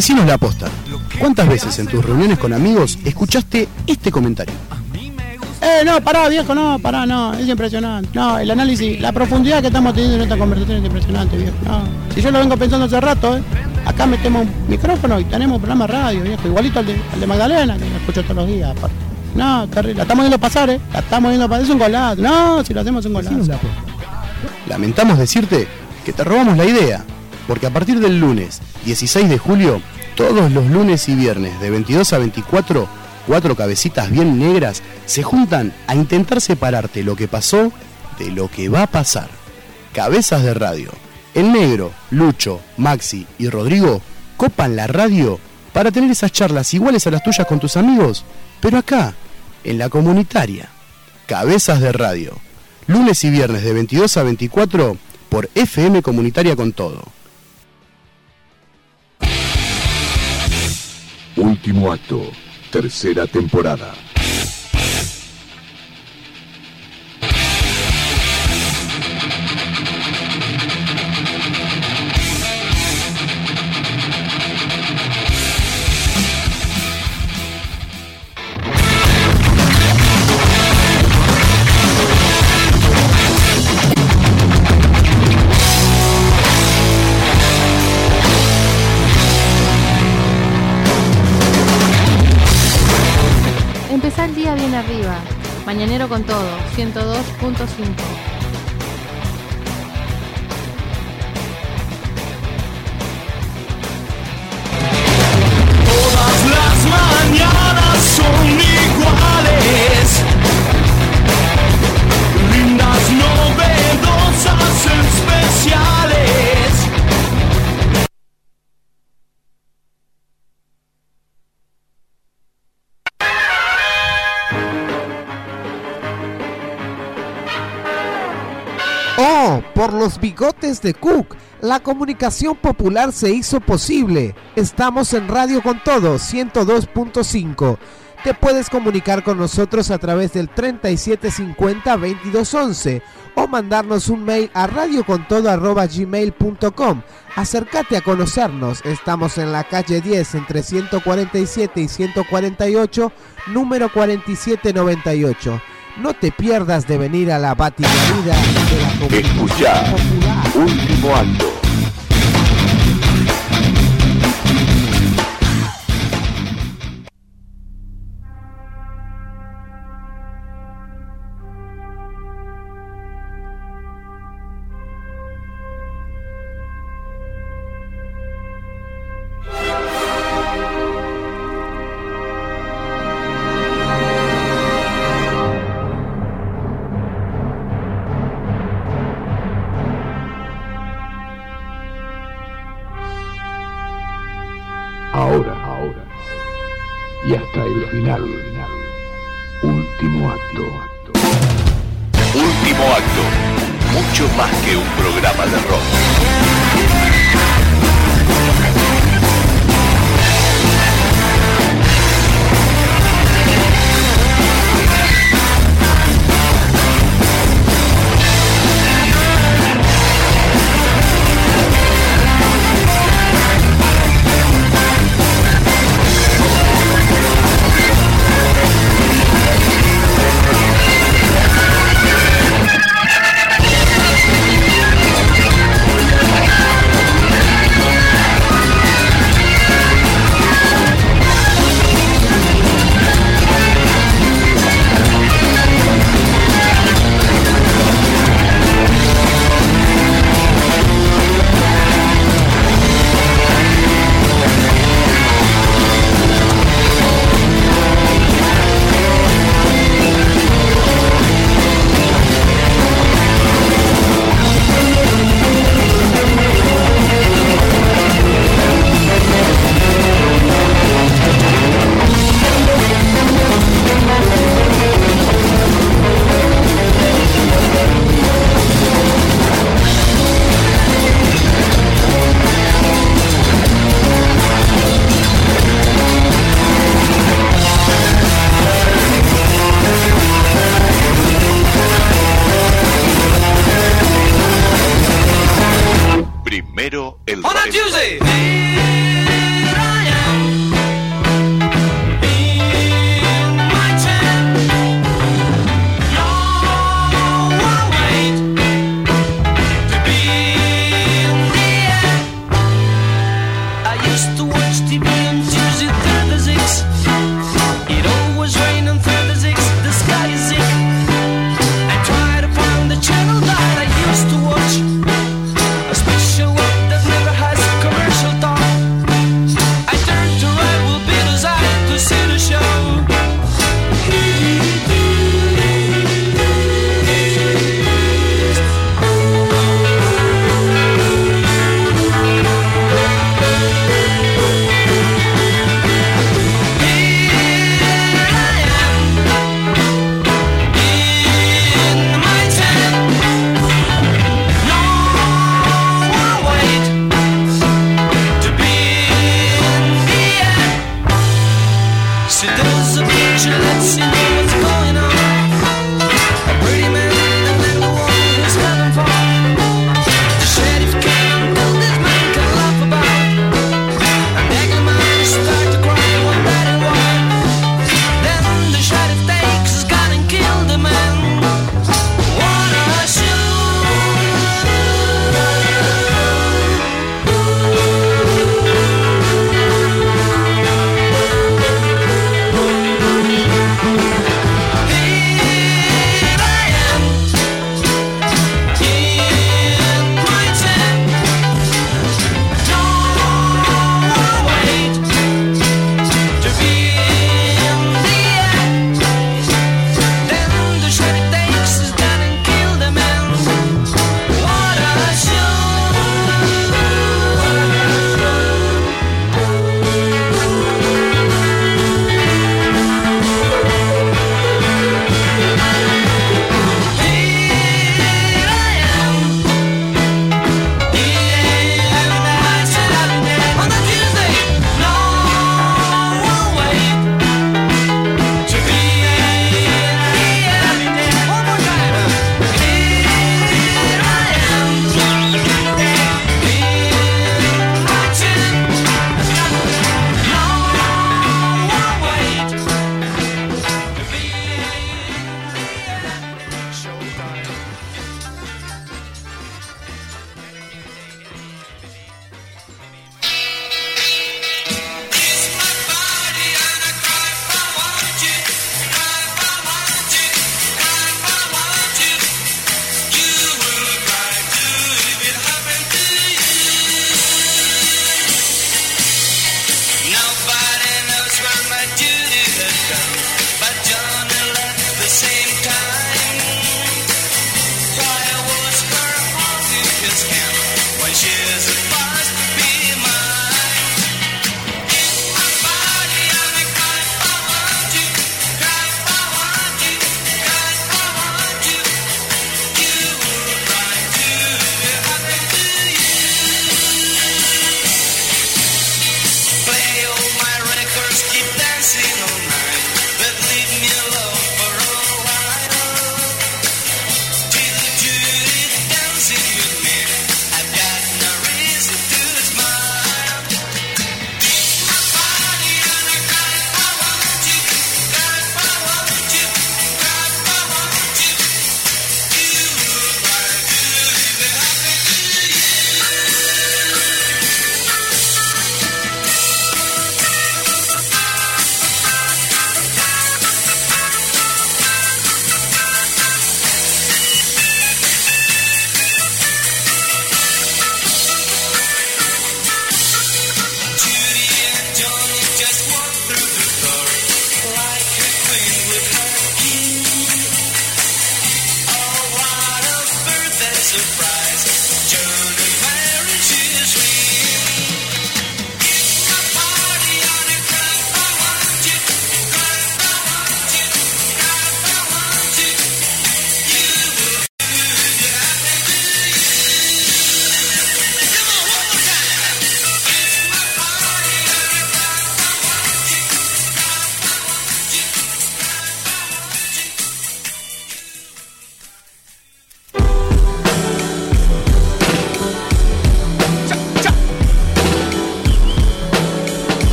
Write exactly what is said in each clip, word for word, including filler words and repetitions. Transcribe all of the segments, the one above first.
Decinos la posta. ¿Cuántas veces en tus reuniones con amigos escuchaste este comentario? Eh, no, pará, viejo, no, pará, no, es impresionante. No, el análisis, la profundidad que estamos teniendo en esta conversación es impresionante, viejo. No, si yo lo vengo pensando hace rato, eh. Acá metemos un micrófono y tenemos un programa de radio, viejo, igualito al de, al de Magdalena, que lo escucho todos los días, aparte. No, terrible, la estamos viendo pasar, eh. La estamos viendo pasar, es un golazo. No, si lo hacemos es un golazo. Lamentamos decirte que te robamos la idea, porque a partir del lunes dieciséis de julio, todos los lunes y viernes de veintidós a veinticuatro, cuatro cabecitas bien negras se juntan a intentar separarte lo que pasó de lo que va a pasar. Cabezas de radio. El Negro, Lucho, Maxi y Rodrigo copan la radio para tener esas charlas iguales a las tuyas con tus amigos, pero acá, en la comunitaria. Cabezas de radio. Lunes y viernes de veintidós a veinticuatro por F M Comunitaria con Todo. Último acto, tercera temporada. Empezá el día bien arriba. Mañanero con Todo, ciento dos punto cinco. Todas las mañanas son iguales, lindas, novedosas, especiales. Oh, por los bigotes de Cook, la comunicación popular se hizo posible. Estamos en Radio con Todo, ciento dos punto cinco. Te puedes comunicar con nosotros a través del treinta y siete cincuenta veintidós once o mandarnos un mail a radiocontodo arroba gmail punto com. Acércate a conocernos. Estamos en la calle diez entre ciento cuarenta y siete y ciento cuarenta y ocho, número cuarenta y siete noventa y ocho. No te pierdas de venir a la batimarida de la comunicación Escuchá, popular. último acto. Ahora, ahora, y hasta el final, último acto. Último acto, mucho más que un programa de rock. Primero el On a rey. Tuesday.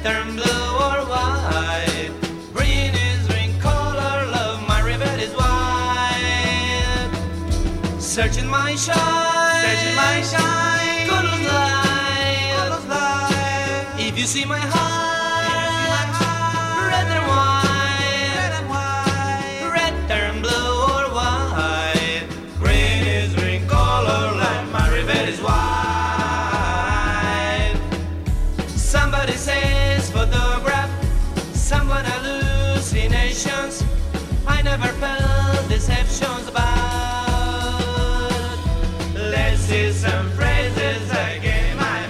turn blue or white. Green is ring color, love, my river is white. Searching my shine, searching my shine, good as light, good as light. If you see my heart, red and white, red and white, red turn blue or white. Green is ring color, love, my river is white. Somebody says photograph, someone hallucinations. I never felt deceptions about. Let's see some phrases again in my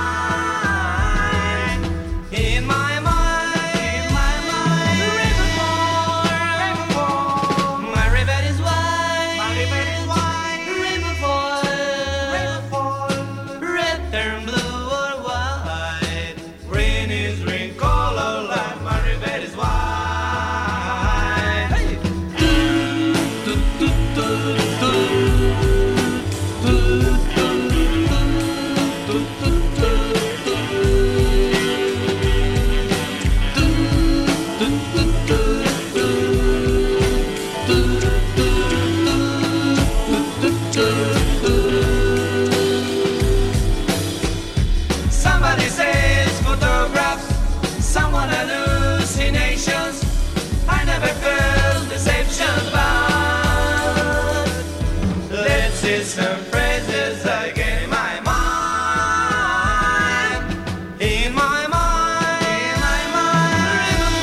mind. In my mind, in my mind. Riverfall, riverfall. My river is wide, my river is wide. Riverfall, riverfall. Red turn blue or white. Green is green color, like my river is wide. Hey. Do, do, do, do. Do, do, do, do, do, do. Do, do, do, do, do. Do, do, do, do, do, do. Somebody says photographs, someone hallucinations. I never felt deceptions about. Let's see some phrases again in my mind. In my mind, in my mind.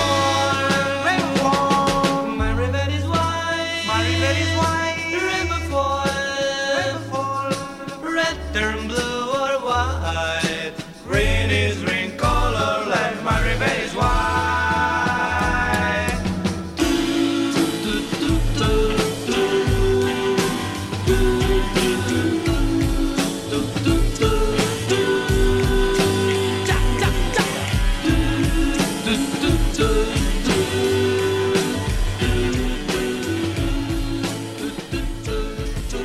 Riverfall, my river is wide, my river is wide. Riverfall, riverfall. Red turn blue or white. Green is green color, like my river is wide. Do, do, do, do, do. Do, do, do, do, do, do, do. Ja, ja, ja. Do, do, do, do, do. Do, do, do, do, do, do.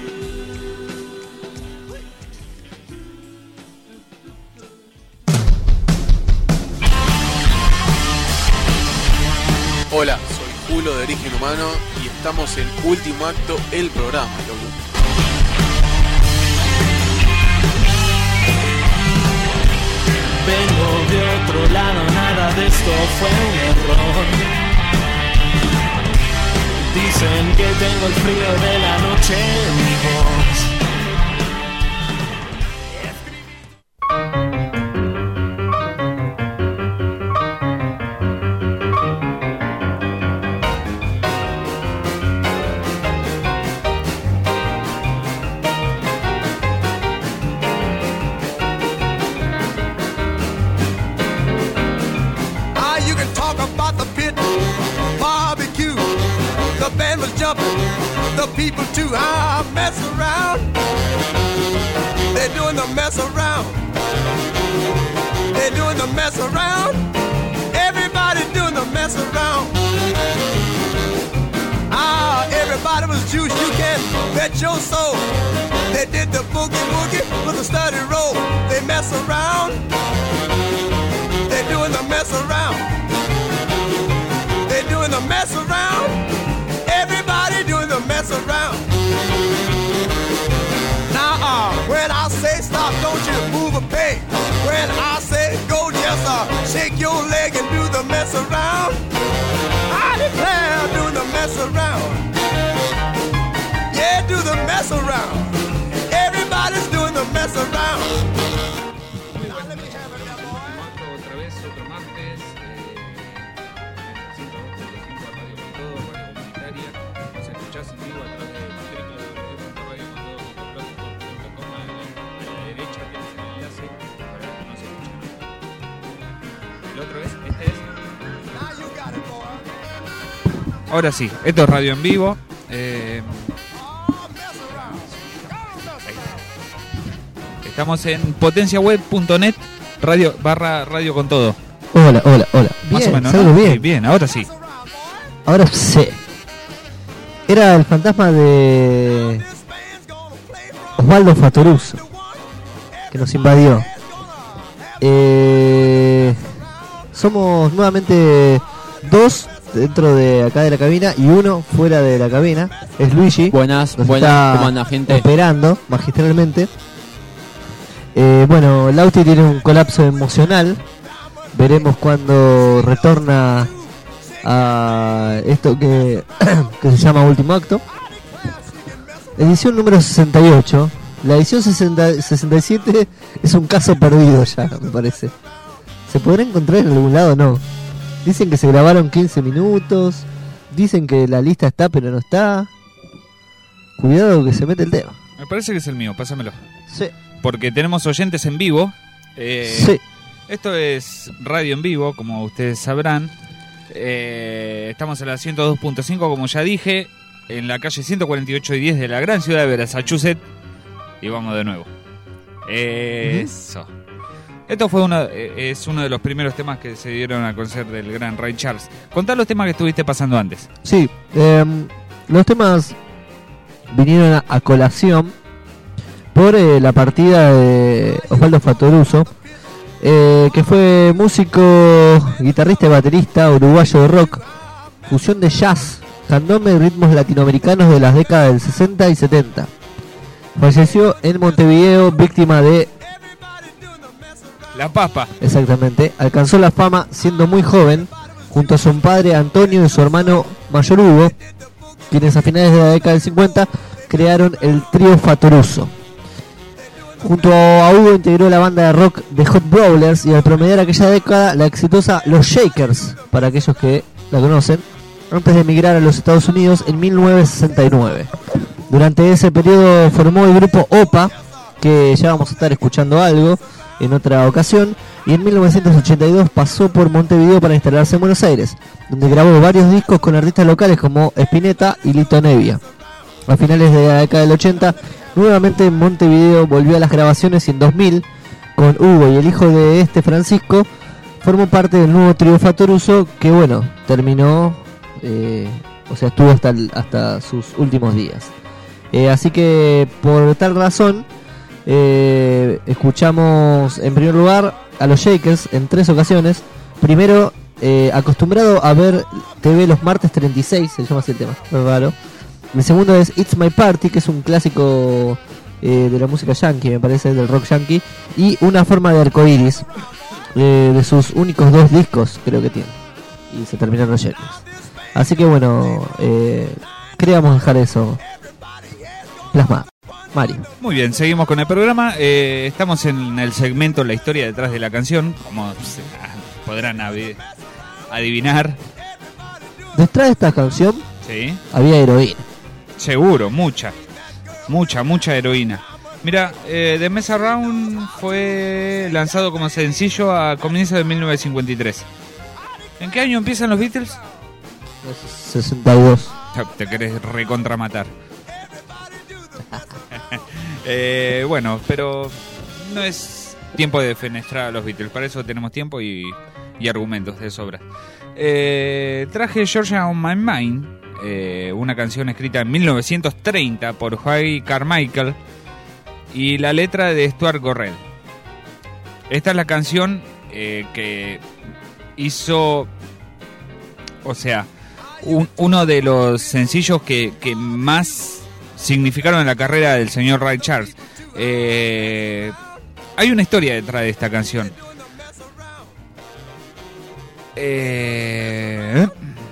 Hola, soy Julio de Origen Humano y estamos en Último Acto, el programa, loco. Vengo de otro lado, nada de esto fue un error. Dicen que tengo el frío de la noche en mi voz. Ah, you can talk about the pit, barbecue. The band was jumping, the people too. Ah, mess around. They're doing the mess around. They're doing the mess around. Everybody doing the mess around. Ah, everybody was juiced. You can bet your soul. They did the boogie woogie with a steady roll. They mess around. They're doing the mess around. They're doing the mess around. Everybody doing the mess around. Now, uh, when I say stop, don't you move a peg. When I say go, just uh, shake your leg and do the mess around. I declare, doing the mess around. Yeah, do the mess around. Everybody's doing the mess around. Otra vez, otro martes, eh, en el ciento dos punto cinco Radio Con Todo, Radio Comunitaria. Nos escuchás en vivo a través de w w w punto radio con todo punto blogspot punto com. A la derecha tienes el enlace para que nos escuchen. El otro es, este es. Ahora sí, esto es radio en vivo. Eh, Estamos en potenciaweb punto net radio barra radio con todo. Hola, hola, hola. Más Bien, o menos, salgo ¿no? bien. Sí, bien, ahora sí. Ahora sí. Era el fantasma de Osvaldo Fatoruso, que nos invadió. Eh, somos nuevamente dos dentro de acá de la cabina y uno fuera de la cabina. Es Luigi. Buenas, Nos buenas, está ¿cómo anda, gente? Operando magistralmente. Eh, bueno, Lauti tiene un colapso emocional. Veremos cuando retorna a esto que, que se llama Último Acto. Edición número sesenta y ocho. La edición sesenta, sesenta y siete es un caso perdido ya, me parece. ¿Se podrá encontrar en algún lado? No. Dicen que se grabaron quince minutos. Dicen que la lista está pero no está. Cuidado que se mete el tema. Me parece que es el mío, pásamelo. Sí. Porque tenemos oyentes en vivo. Eh, sí. Esto es radio en vivo, como ustedes sabrán. Eh, estamos en la ciento dos punto cinco, como ya dije, en la calle ciento cuarenta y ocho y diez de la gran ciudad de Massachusetts. Y vamos de nuevo. Eh, uh-huh. Eso. Esto fue uno, eh, es uno de los primeros temas que se dieron a conocer del gran Ray Charles. Contá los temas que estuviste pasando antes. Sí, eh, los temas vinieron a, a colación por eh, la partida de Osvaldo Fattoruso, eh, que fue músico, guitarrista y baterista uruguayo de rock, fusión de jazz, candombe y ritmos latinoamericanos de las décadas del sesenta y setenta. Falleció en Montevideo, víctima de la papa. Exactamente. Alcanzó la fama siendo muy joven, junto a su padre Antonio y su hermano mayor Hugo, quienes a finales de la década del cincuenta crearon el trío Fattoruso. Junto a Hugo integró la banda de rock The Hot Brawlers y al promediar aquella década la exitosa Los Shakers, para aquellos que la conocen, antes de emigrar a los Estados Unidos en mil novecientos sesenta y nueve. Durante ese periodo formó el grupo Opa, que ya vamos a estar escuchando algo en otra ocasión, y en mil novecientos ochenta y dos pasó por Montevideo para instalarse en Buenos Aires, donde grabó varios discos con artistas locales como Spinetta y Lito Nevia. A finales de la década del ochenta, nuevamente en Montevideo volvió a las grabaciones y en dos mil, con Hugo y el hijo de este, Francisco, formó parte del nuevo trío Fattoruso, que bueno, terminó, eh, o sea, estuvo hasta, el, hasta sus últimos días. Eh, así que por tal razón, eh, escuchamos en primer lugar a los Shakers en tres ocasiones. Primero, eh, acostumbrado a ver T V los martes treinta y seis, se llama así el tema, es raro. El segundo es It's My Party, que es un clásico eh, de la música yankee, me parece, del rock yankee. Y Una Forma de Arcoiris, eh, de sus únicos dos discos, creo que tiene. Y se terminaron los Shakers. Así que bueno, eh, queríamos dejar eso plasmado. Mario. Muy bien, seguimos con el programa. Eh, estamos en el segmento La historia detrás de la canción, como se, podrán adivinar. Detrás de esta canción, sí, había heroína. Seguro, mucha, mucha, mucha heroína. Mira, eh, The Mess Around fue lanzado como sencillo a comienzos de mil novecientos cincuenta y tres. ¿En qué año empiezan los Beatles? sesenta y dos. Te querés recontramatar. eh, bueno, pero no es tiempo de defenestrar a los Beatles. Para eso tenemos tiempo y, y argumentos de sobra. Eh, traje Georgia on My Mind, eh, una canción escrita en mil novecientos treinta por Howie Carmichael y la letra de Stuart Gorrell. Esta es la canción eh, que hizo, o sea, un, uno de los sencillos que, que más significaron en la carrera del señor Ray Charles. Eh, hay una historia detrás de esta canción. Eh,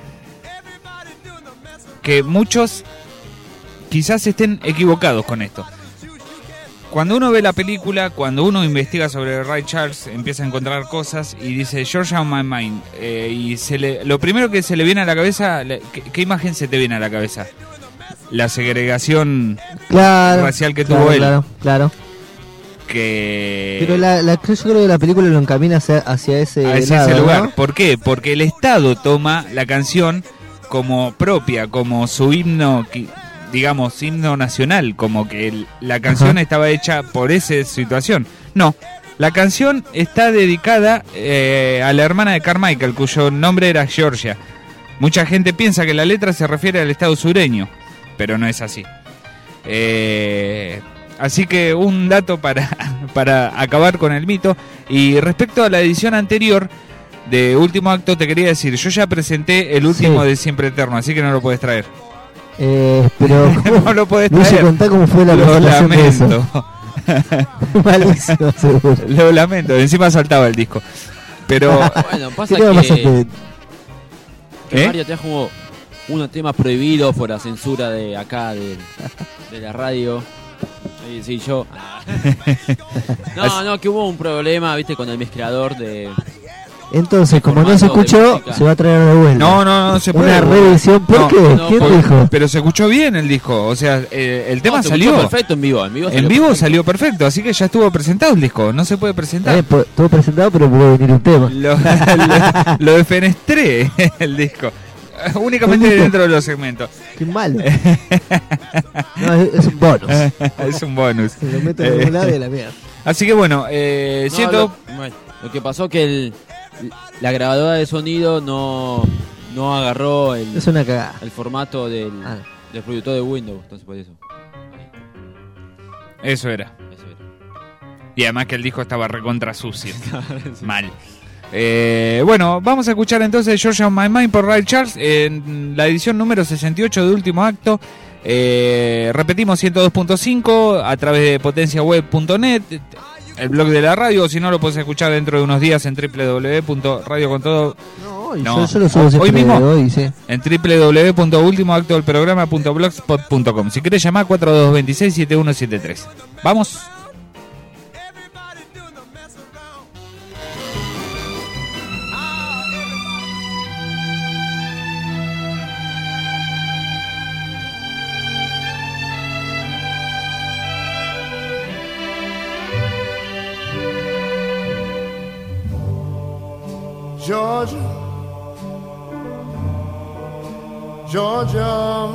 que muchos quizás estén equivocados con esto. Cuando uno ve la película, cuando uno investiga sobre Ray Charles, empieza a encontrar cosas y dice Georgia on My Mind, eh, y se le, lo primero que se le viene a la cabeza, ¿qué, qué imagen se te viene a la cabeza? La segregación claro, racial que claro, tuvo él. Claro, claro. Que... Pero la, la, yo creo que la película lo encamina hacia, hacia ese, hacia lado, ese lugar. ¿no? ¿Por qué? Porque el Estado toma la canción como propia, como su himno, digamos, himno nacional, como que el, la canción Ajá. estaba hecha por esa situación. No, la canción está dedicada eh, a la hermana de Carmichael, cuyo nombre era Georgia. Mucha gente piensa que la letra se refiere al Estado sureño, pero no es así. Eh... Así que un dato para, para acabar con el mito. Y respecto a la edición anterior, de Último Acto, te quería decir, yo ya presenté el último Sí. de Siempre Eterno, así que no lo puedes traer. Eh, pero ¿cómo? No lo puedes No se traer. contá cómo fue la Lo presentación de eso. lamento. Malísimo, seguro. Lo lamento, encima saltaba el disco. Pero Bueno, pasa ¿Qué te va a pasar? que, Que- que ¿Eh? Mario trajo unos temas prohibidos por la censura de acá, de, de la radio. Sí, sí, yo. No, no, que hubo un problema, viste, con el mezclador de. Entonces, como no se formato de escuchó, música. se va a traer de vuelta. no, no, no se puede. Una revisión, ¿por No, qué? no, ¿Quién por- dijo? Pero se escuchó bien el disco, o sea, eh, el tema No, se salió. escuchó perfecto en vivo. En vivo En salió vivo perfecto. salió perfecto, así que ya estuvo presentado el disco, no se puede presentar. Eh, po- estuvo presentado, pero puede venir un tema. Lo, lo, lo defenestré el disco. Únicamente ¿Qué disco? dentro de los segmentos. Qué malo. No, es, es un bonus. Es un bonus. Se lo meto en algún lado y a la mierda. Así que bueno, eh, No, siento. lo, bueno, lo que pasó que el, la grabadora de sonido no, no agarró el, Es una cagada. el formato del, Ah. del reproductor de Windows, entonces por eso. Eso era. Eso era. Y además que el disco estaba recontra sucio. Mal. Eh, bueno, vamos a escuchar entonces Georgia on My Mind por Ray Charles en la edición número sesenta y ocho de Último Acto. Eh, repetimos ciento dos punto cinco a través de potencia web punto net, el blog de la radio, o si no lo puedes escuchar dentro de unos días en doble u doble u doble u punto radio con todo. No, hoy, No. yo, yo lo subo Hoy siempre mismo. hoy, sí. En doble u doble u doble u punto último acto del programa punto blogspot punto com. Si querés llamar cuatro dos dos seis siete uno siete tres. Vamos. Georgia, Georgia,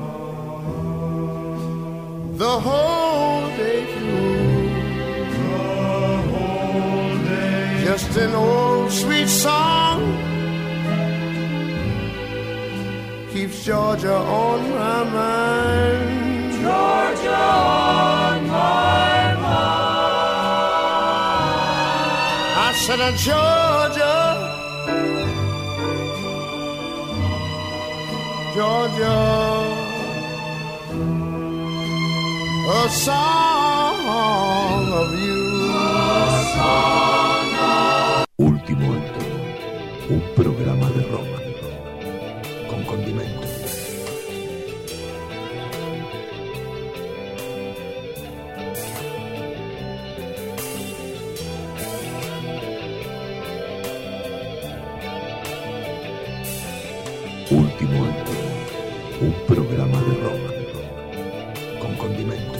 the whole day through, the whole day, just an old sweet song keeps Georgia on my mind. Georgia on my mind. I said, uh, Georgia, Georgia, a song of you, a song of... Último Acto, un programa de Roma, con condimento. Último Acto, un programa de Roma, con condimento.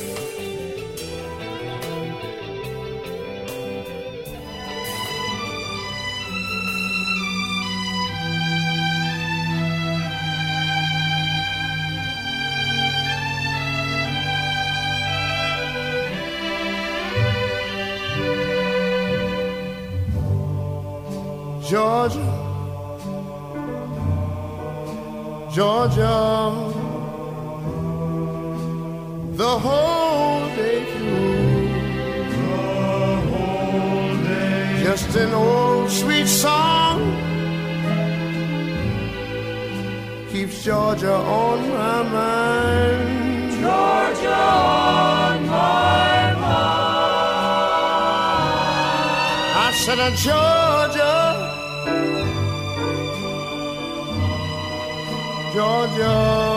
Georgia, Georgia, the whole day through, the whole day, just an old sweet song keeps Georgia on my mind. Georgia on my mind. I said, uh, Georgia, Georgia,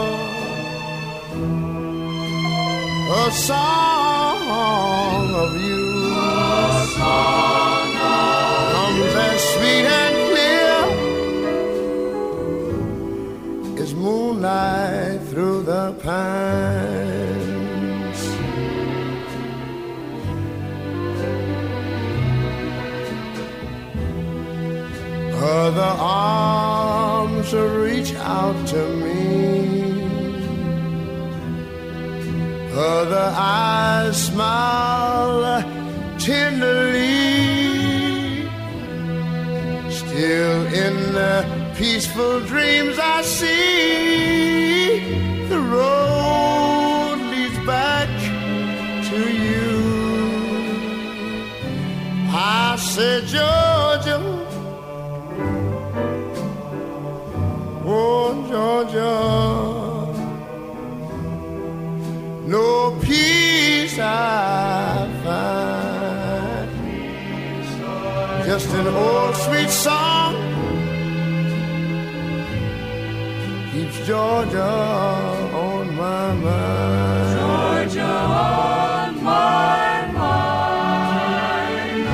a song of you, a song of comes as sweet and clear as moonlight through the pines. Other arms reach out to me, other eyes smile tenderly. Still in the peaceful dreams I see, the road leads back to you. I said, Georgia, Georgia, no peace I find, just an old sweet song keeps Georgia on my mind. Georgia on my mind.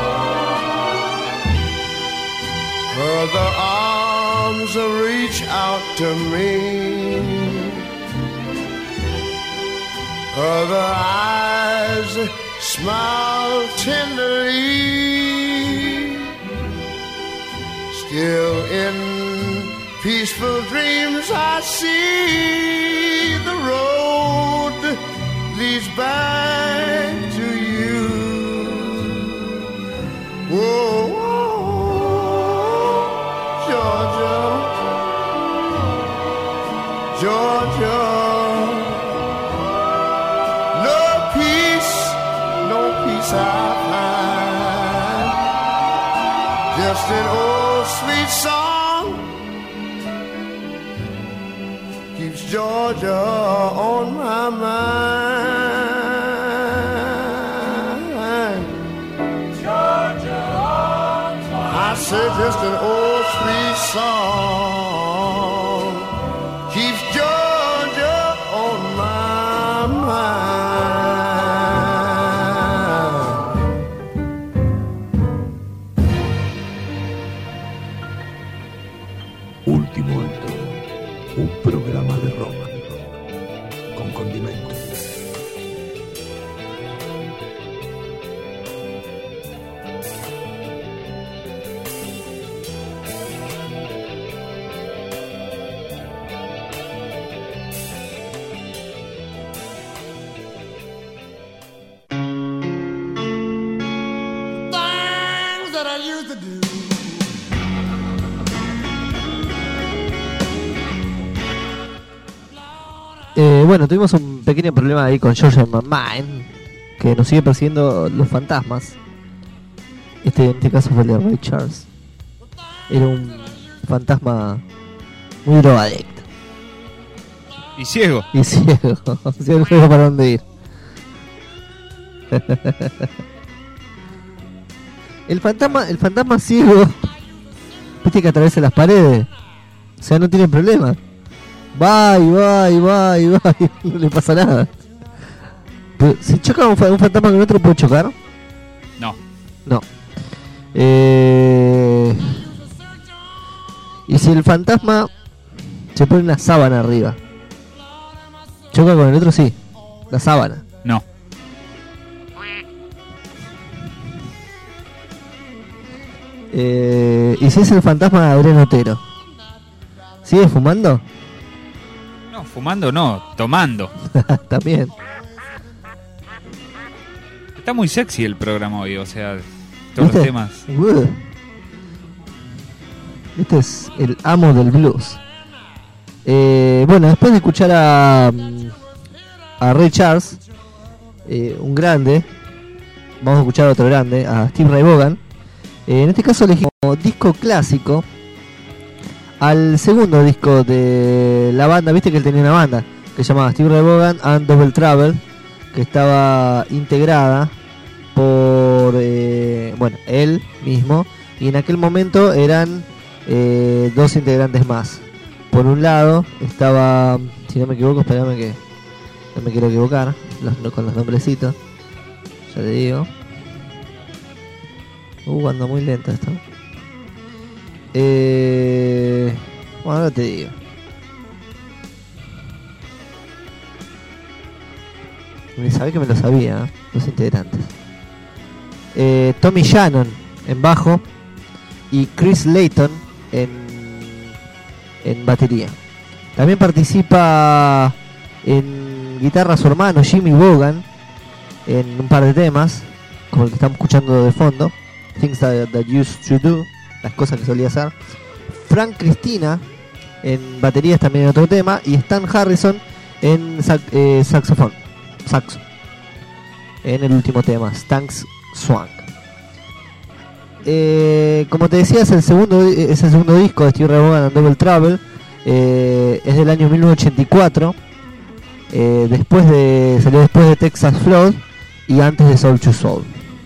Her arms reach out to me, her eyes smile tenderly, still in peaceful dreams I see the road leads back to you. Whoa, whoa, Georgia, Georgia, no peace, no peace I find, just an old sweet song keeps Georgia on my mind. Georgia on my mind. I say just an old sweet song keeps Georgia on my mind. Último acto. Un programa de rock con condimento. Things that I used to do. Eh, bueno, tuvimos un pequeño problema ahí con Georgia on My Mind, que nos sigue persiguiendo los fantasmas. Este en este caso fue el de Ray Charles. Era un fantasma muy drogadicto. Y ciego. Y ciego. Ciego, no sabía para dónde ir. El fantasma, el fantasma ciego, viste que atraviesa las paredes. O sea, no tiene problema. Va y va y va y va y no le pasa nada. Pero si choca un, fa- un fantasma con otro, ¿puede chocar? No. No. Eh... Y si el fantasma se pone una sábana arriba, ¿choca con el otro? Sí. La sábana. No. Eh... ¿Y si es el fantasma de Adrián Otero? ¿Sigue fumando? No, fumando no, tomando. También. Está muy sexy el programa hoy, o sea, todos ¿Viste? los temas. Uh. Este es el amo del blues. Eh, bueno, después de escuchar a, a Ray Charles, eh, un grande, vamos a escuchar a otro grande, a Steve Ray Vaughan. Eh, en este caso elegimos disco clásico al segundo disco de la banda. Viste que él tenía una banda que se llamaba Steve Ray Vaughan and Double Trouble, que estaba integrada por eh, bueno, él mismo, y en aquel momento eran eh, dos integrantes más. Por un lado estaba, si no me equivoco, espérame que no me quiero equivocar los, no, con los nombrecitos, ya te digo. Uh, anda muy lento esto. Eh, bueno, ahora te digo. Me sabía que me lo sabía, ¿eh? Los integrantes. Eh, Tommy Shannon en bajo y Chris Layton en, en batería. También participa en guitarra su hermano Jimmy Vaughan en un par de temas, como el que estamos escuchando de fondo, Things That, that Used to Do, las cosas que solía hacer. Frank Cristina en baterías también en otro tema, y Stan Harrison en sax, eh, saxofón, saxo, en el último tema, Stan's Swank. Eh, como te decía, es el segundo, es el segundo disco de Steve Ray Vaughan and Double Trouble, Eh, es del año mil novecientos ochenta y cuatro. Eh, después de, salió después de Texas Flood y antes de Soul to Soul.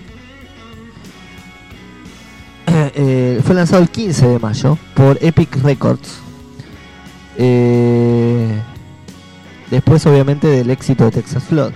Eh, fue lanzado el quince de mayo por Epic Records. Eh, después obviamente del éxito de Texas Flood.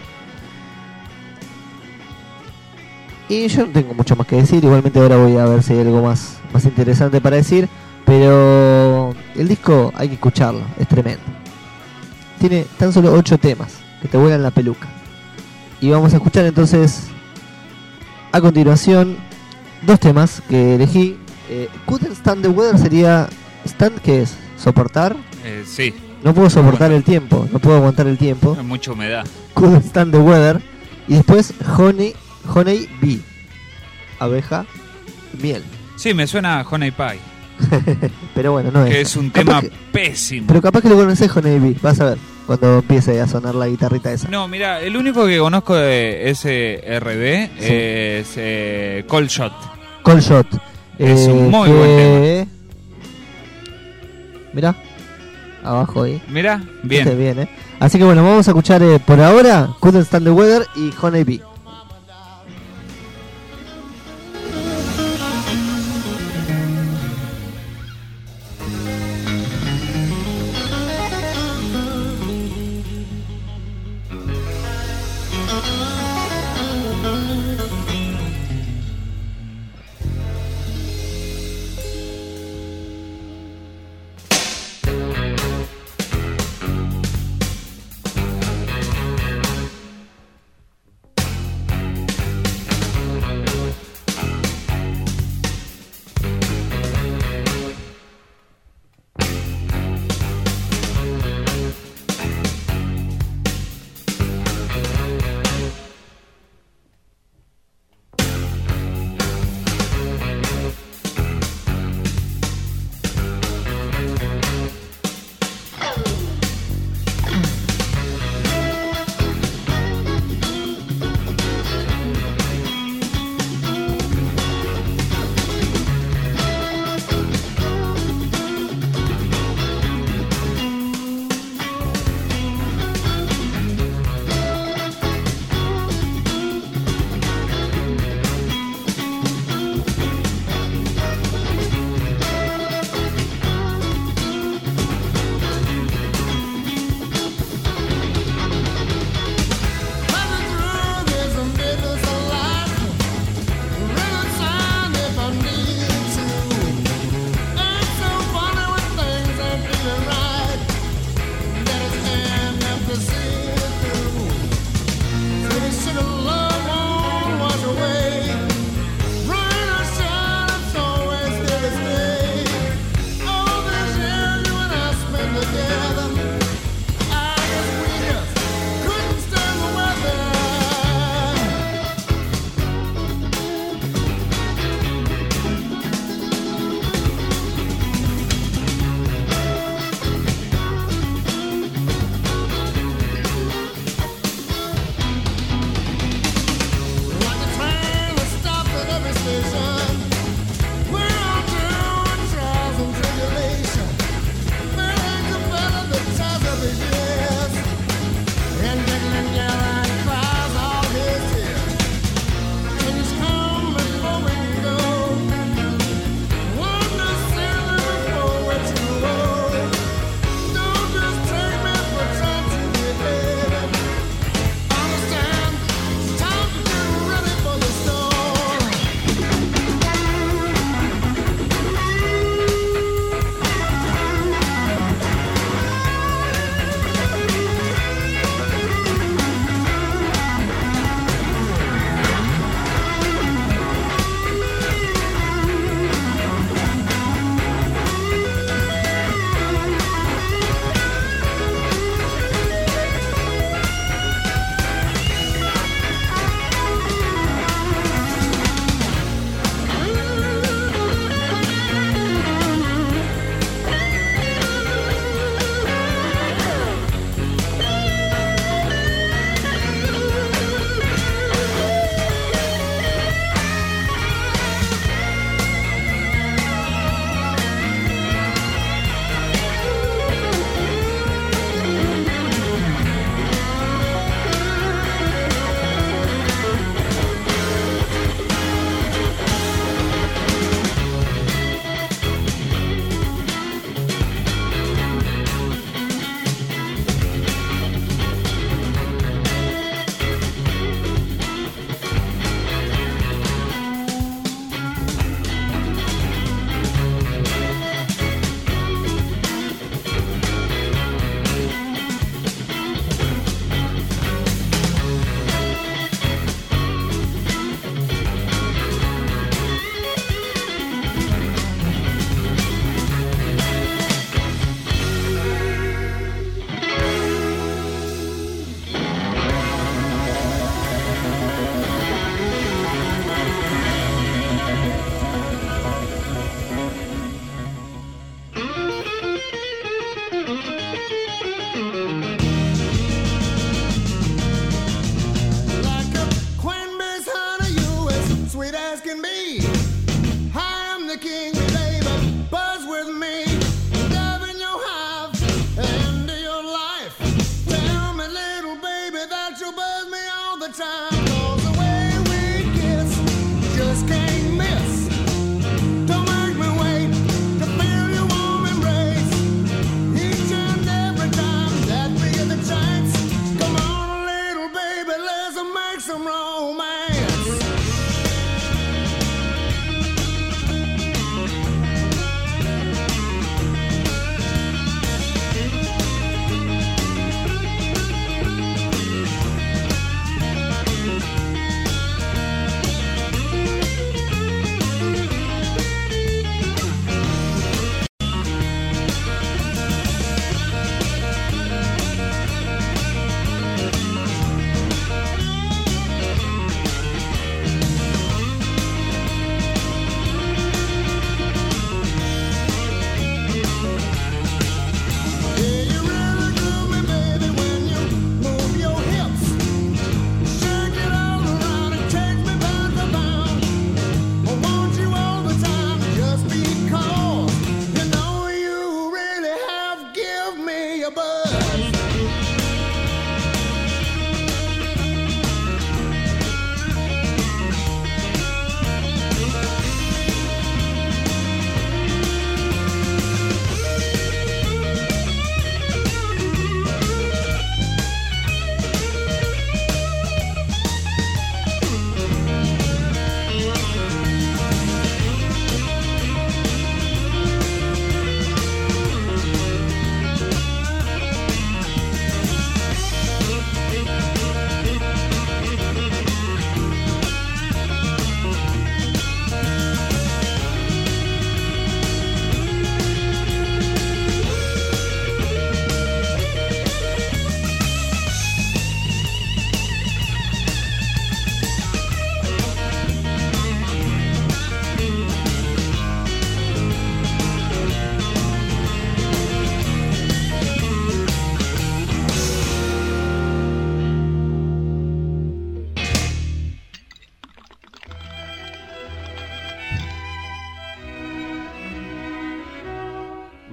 Y yo no tengo mucho más que decir. Igualmente ahora voy a ver si hay algo más, más interesante para decir. Pero el disco hay que escucharlo, es tremendo. Tiene tan solo ocho temas que te vuelan la peluca. Y vamos a escuchar entonces a continuación dos temas que elegí. eh, Couldn't Stand the Weather sería... ¿Stand qué es? ¿Soportar? Eh, sí. No puedo soportar el tiempo, no puedo aguantar el tiempo. Hay mucha humedad. Couldn't Stand the Weather. Y después Honey, Honey Bee. Abeja, miel. Sí, me suena a Honey Pie. Pero bueno, no es. Que es un Capaz tema que- pésimo. Pero capaz que lo conocés, Honey Bee. Vas a ver cuando empiece a sonar la guitarrita esa. No, mira, el único que conozco de ese R B Sí. es eh, Cold Shot. Cold Shot. Es un muy que... buen tema. Mirá, abajo ahí. Mirá, bien. Viste, bien, ¿eh? Así que bueno, vamos a escuchar eh, por ahora Couldn't Stand the Weather y Honey Bee. Thank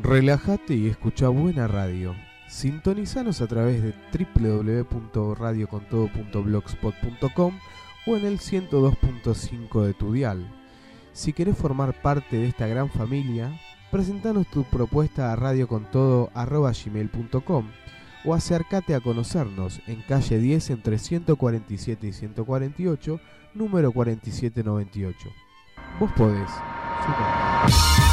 Relájate y escucha buena radio. Sintonizanos a través de doble u doble u doble u punto radio con todo punto blogspot punto com o en el ciento dos punto cinco de tu dial. Si querés formar parte de esta gran familia, presentanos tu propuesta a radiocontodo arroba gmail punto com o acércate a conocernos en calle diez entre ciento cuarenta y siete y ciento cuarenta y ocho, número cuarenta y siete noventa y ocho. Vos podés. Sí,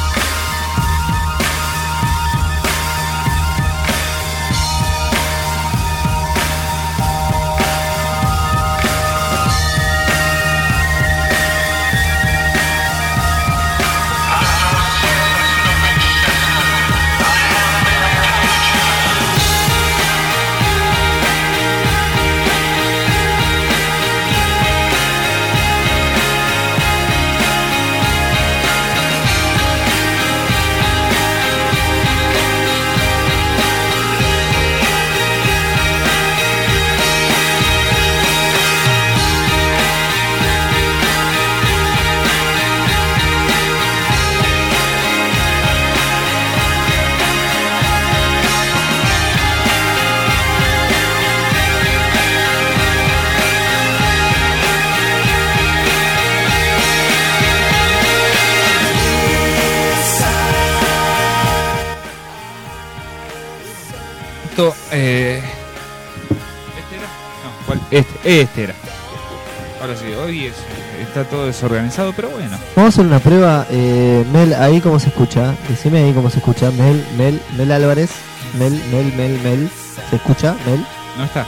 Eh, ¿Este era? No, ¿cuál? Este, este era. Ahora sí, hoy es, está todo desorganizado, pero bueno. Vamos a hacer una prueba. eh, Mel, ahí cómo se escucha. Decime ahí cómo se escucha. Mel, Mel, Mel Álvarez. Mel, Mel, Mel, Mel. ¿Se escucha? Mel. No está.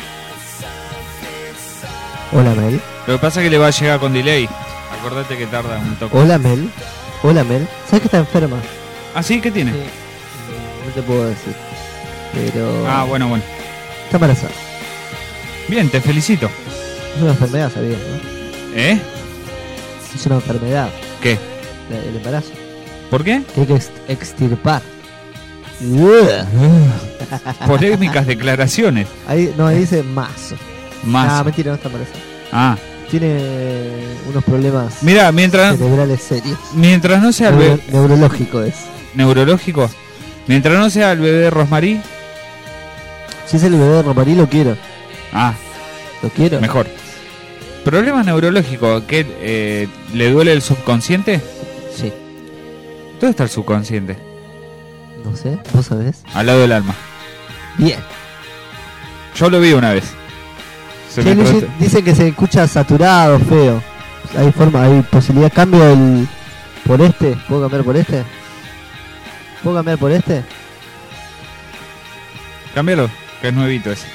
Hola, Mel. Lo que pasa es que le va a llegar con delay. Acordate que tarda un toque. Hola, Mel. Hola, Mel. ¿Sabes que está enferma? ¿Ah, sí? ¿Qué tiene? Sí. No te puedo decir. Pero... Ah, bueno, bueno. Está embarazada. Bien, te felicito. Es una enfermedad, ¿sabías, no? ¿Eh? Es una enfermedad. ¿Qué? La- el embarazo. ¿Por qué? Que hay que ex- extirpar. Polémicas declaraciones. Ahí, no, ahí dice mazo. Mazo. Ah, mentira, no está embarazada. Ah. Tiene unos problemas Mira, mientras cerebrales serios. mientras no sea el Neuro- bebé neurológico es. neurológico, mientras no sea el bebé de Rosmarie. Si es el bebé de Romarí, lo quiero. Ah, Lo quiero. mejor. Problema neurológico, que eh, le duele el subconsciente. Sí. ¿Dónde está el subconsciente? No sé, ¿vos sabés? Al lado del alma. Bien. Yo lo vi una vez. Se Che, me Lucy, trata- dice que se escucha saturado, feo. Hay forma, hay posibilidad. Cambio el por este. ¿Puedo cambiar por este? ¿Puedo cambiar por este? Cámbialo, que es nuevito ese.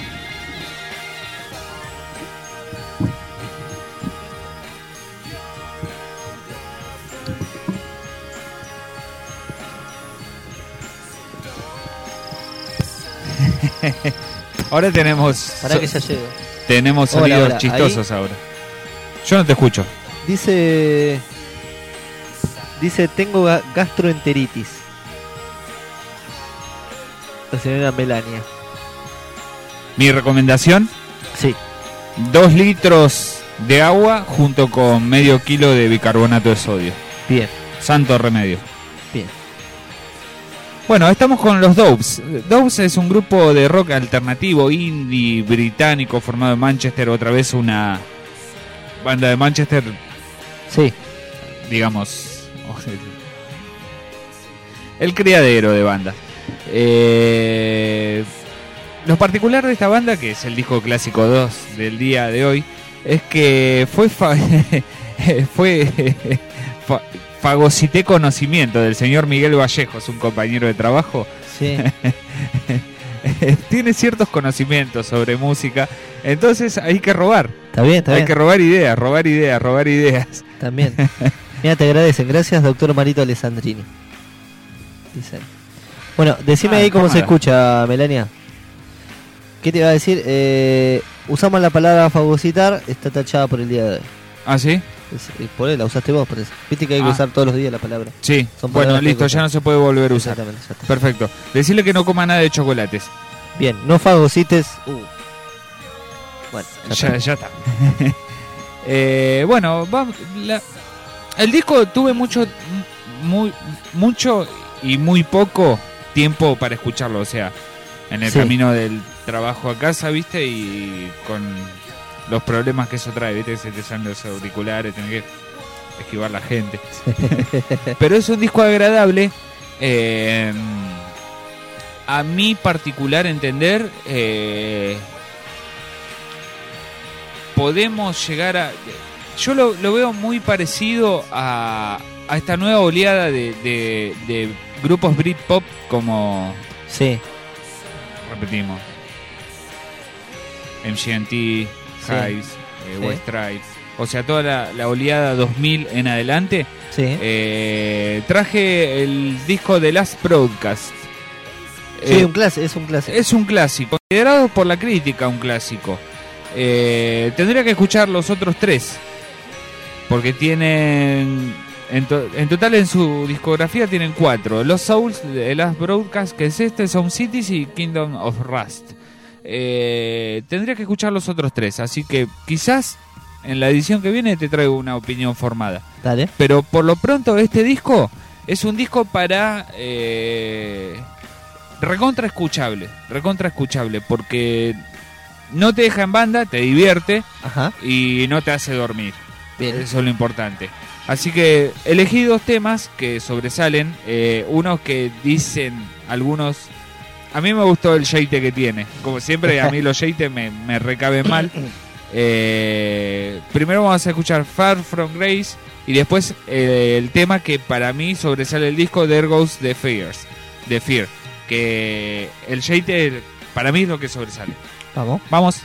Ahora tenemos Para que ya llegue. tenemos Hola, sonidos hola, chistosos ahora. Yo no te escucho. Dice. Dice, tengo ga- gastroenteritis. La señora Melania. Mi recomendación, Sí. dos litros de agua junto con medio kilo de bicarbonato de sodio. Bien. Santo remedio. Bien. Bueno, estamos con los Doves. Doves es un grupo de rock alternativo indie británico formado en Manchester, otra vez una banda de Manchester, Sí. digamos, el criadero de bandas. Eh, lo particular de esta banda, que es el disco clásico dos del día de hoy, es que fue fa- fue fa- fagocité conocimiento del señor Miguel Vallejos, un compañero de trabajo. Sí. Tiene ciertos conocimientos sobre música, entonces hay que robar. Está bien, está hay bien. que robar ideas, robar ideas, robar ideas. También. Mira, te agradecen. Gracias, doctor Marito Alessandrini. Dice. Bueno, decime Ah, ahí cómo se cámara. escucha, Melania. ¿Qué te iba a decir? Eh, usamos la palabra fagocitar, está tachada por el día de hoy. ¿Ah, sí? Es- eh, por él, la usaste vos, por eso. Viste que hay que Ah. usar todos los días la palabra. Sí, Son bueno, palabras que listo, hay que ya no usar. se puede volver a usar. Exactamente, ya está. Perfecto. Decirle que no coma nada de chocolates. Bien, no fagocites. Uh. Bueno, ya Ya, está. ya está. Eh, bueno, vamos, la- el disco tuve mucho, muy, mucho y muy poco tiempo para escucharlo, o sea, en el Sí. camino del trabajo a casa, ¿viste? Y con los problemas que eso trae, ¿viste? Se te salen los auriculares, tenés que esquivar la gente. Pero es un disco agradable. Eh, a mi particular entender, eh, podemos llegar a... Yo lo, lo veo muy parecido a, a esta nueva oleada de, de, de grupos Britpop como... Sí. Repetimos. M G M T, Sí. Hives, eh, Sí. West Stripes. O sea, toda la, la oleada dos mil en adelante. Sí. Eh, traje el disco de Last Broadcast. Sí, Eh, un clásico, es un clásico. es un clásico, considerado por la crítica un clásico. Eh, tendría que escuchar los otros tres, porque tienen, en, to- en total en su discografía tienen cuatro: Los Souls, The Last Broadcast, que es este, Sound Cities y Kingdom of Rust. Eh, tendría que escuchar los otros tres, así que quizás en la edición que viene te traigo una opinión formada. Dale. Pero por lo pronto este disco es un disco para... Eh, recontra escuchable, recontra escuchable, porque no te deja en banda, te divierte. Ajá. Y no te hace dormir. Bien. Eso es lo importante. Así que elegí dos temas que sobresalen, eh, unos que dicen algunos... A mí me gustó el sheite que tiene, como siempre a mí los sheites me, me recaben mal. Eh, primero vamos a escuchar Far From Grace y después eh, el tema que para mí sobresale el disco, There Goes the Fears, The Fear, que el sheite para mí es lo que sobresale. Vamos. Vamos.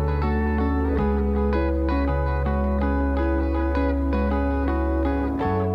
Thank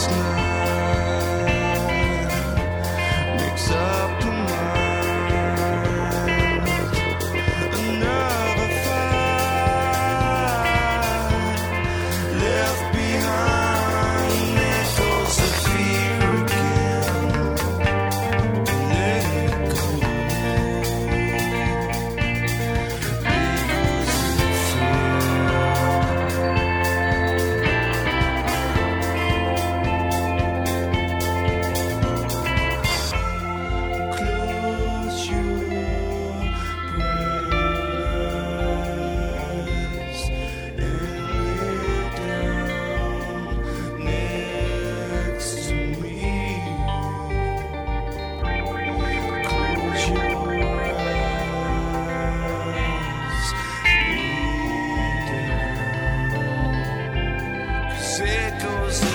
last night makes up the night. Another fight left behind. There goes the fear again. Let it go. Close your breath and lay down next to me. Close your eyes, lay down. 'Cause it goes to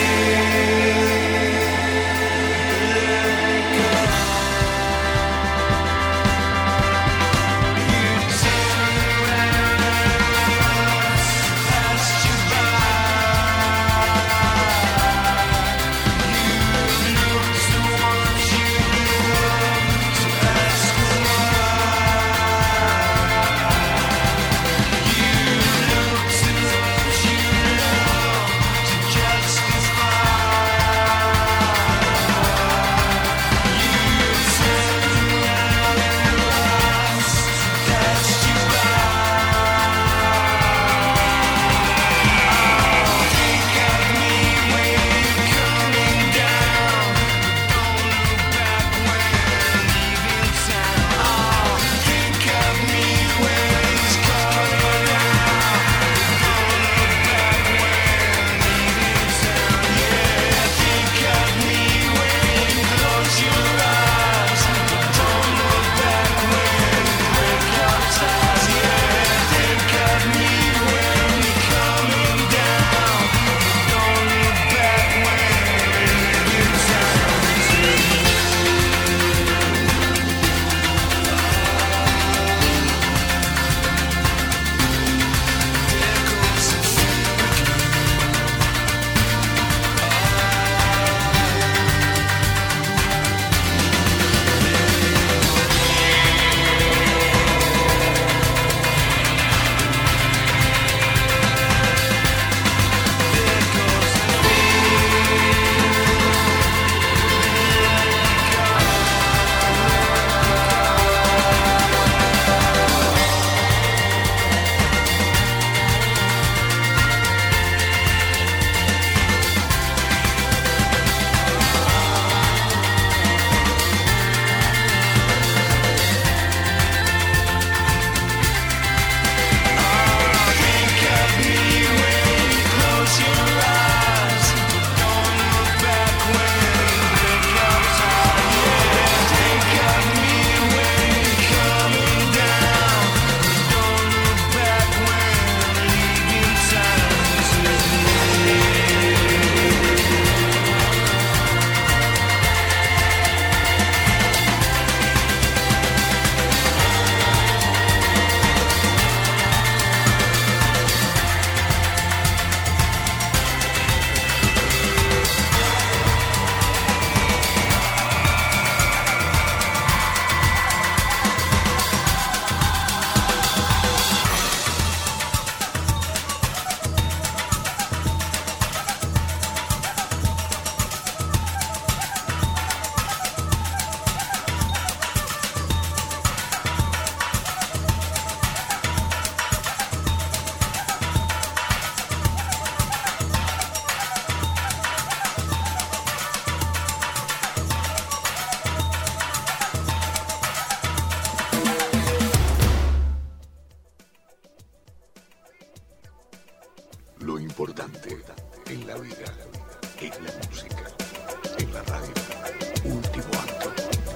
Lo importante en la vida es la música. En la radio, último acto.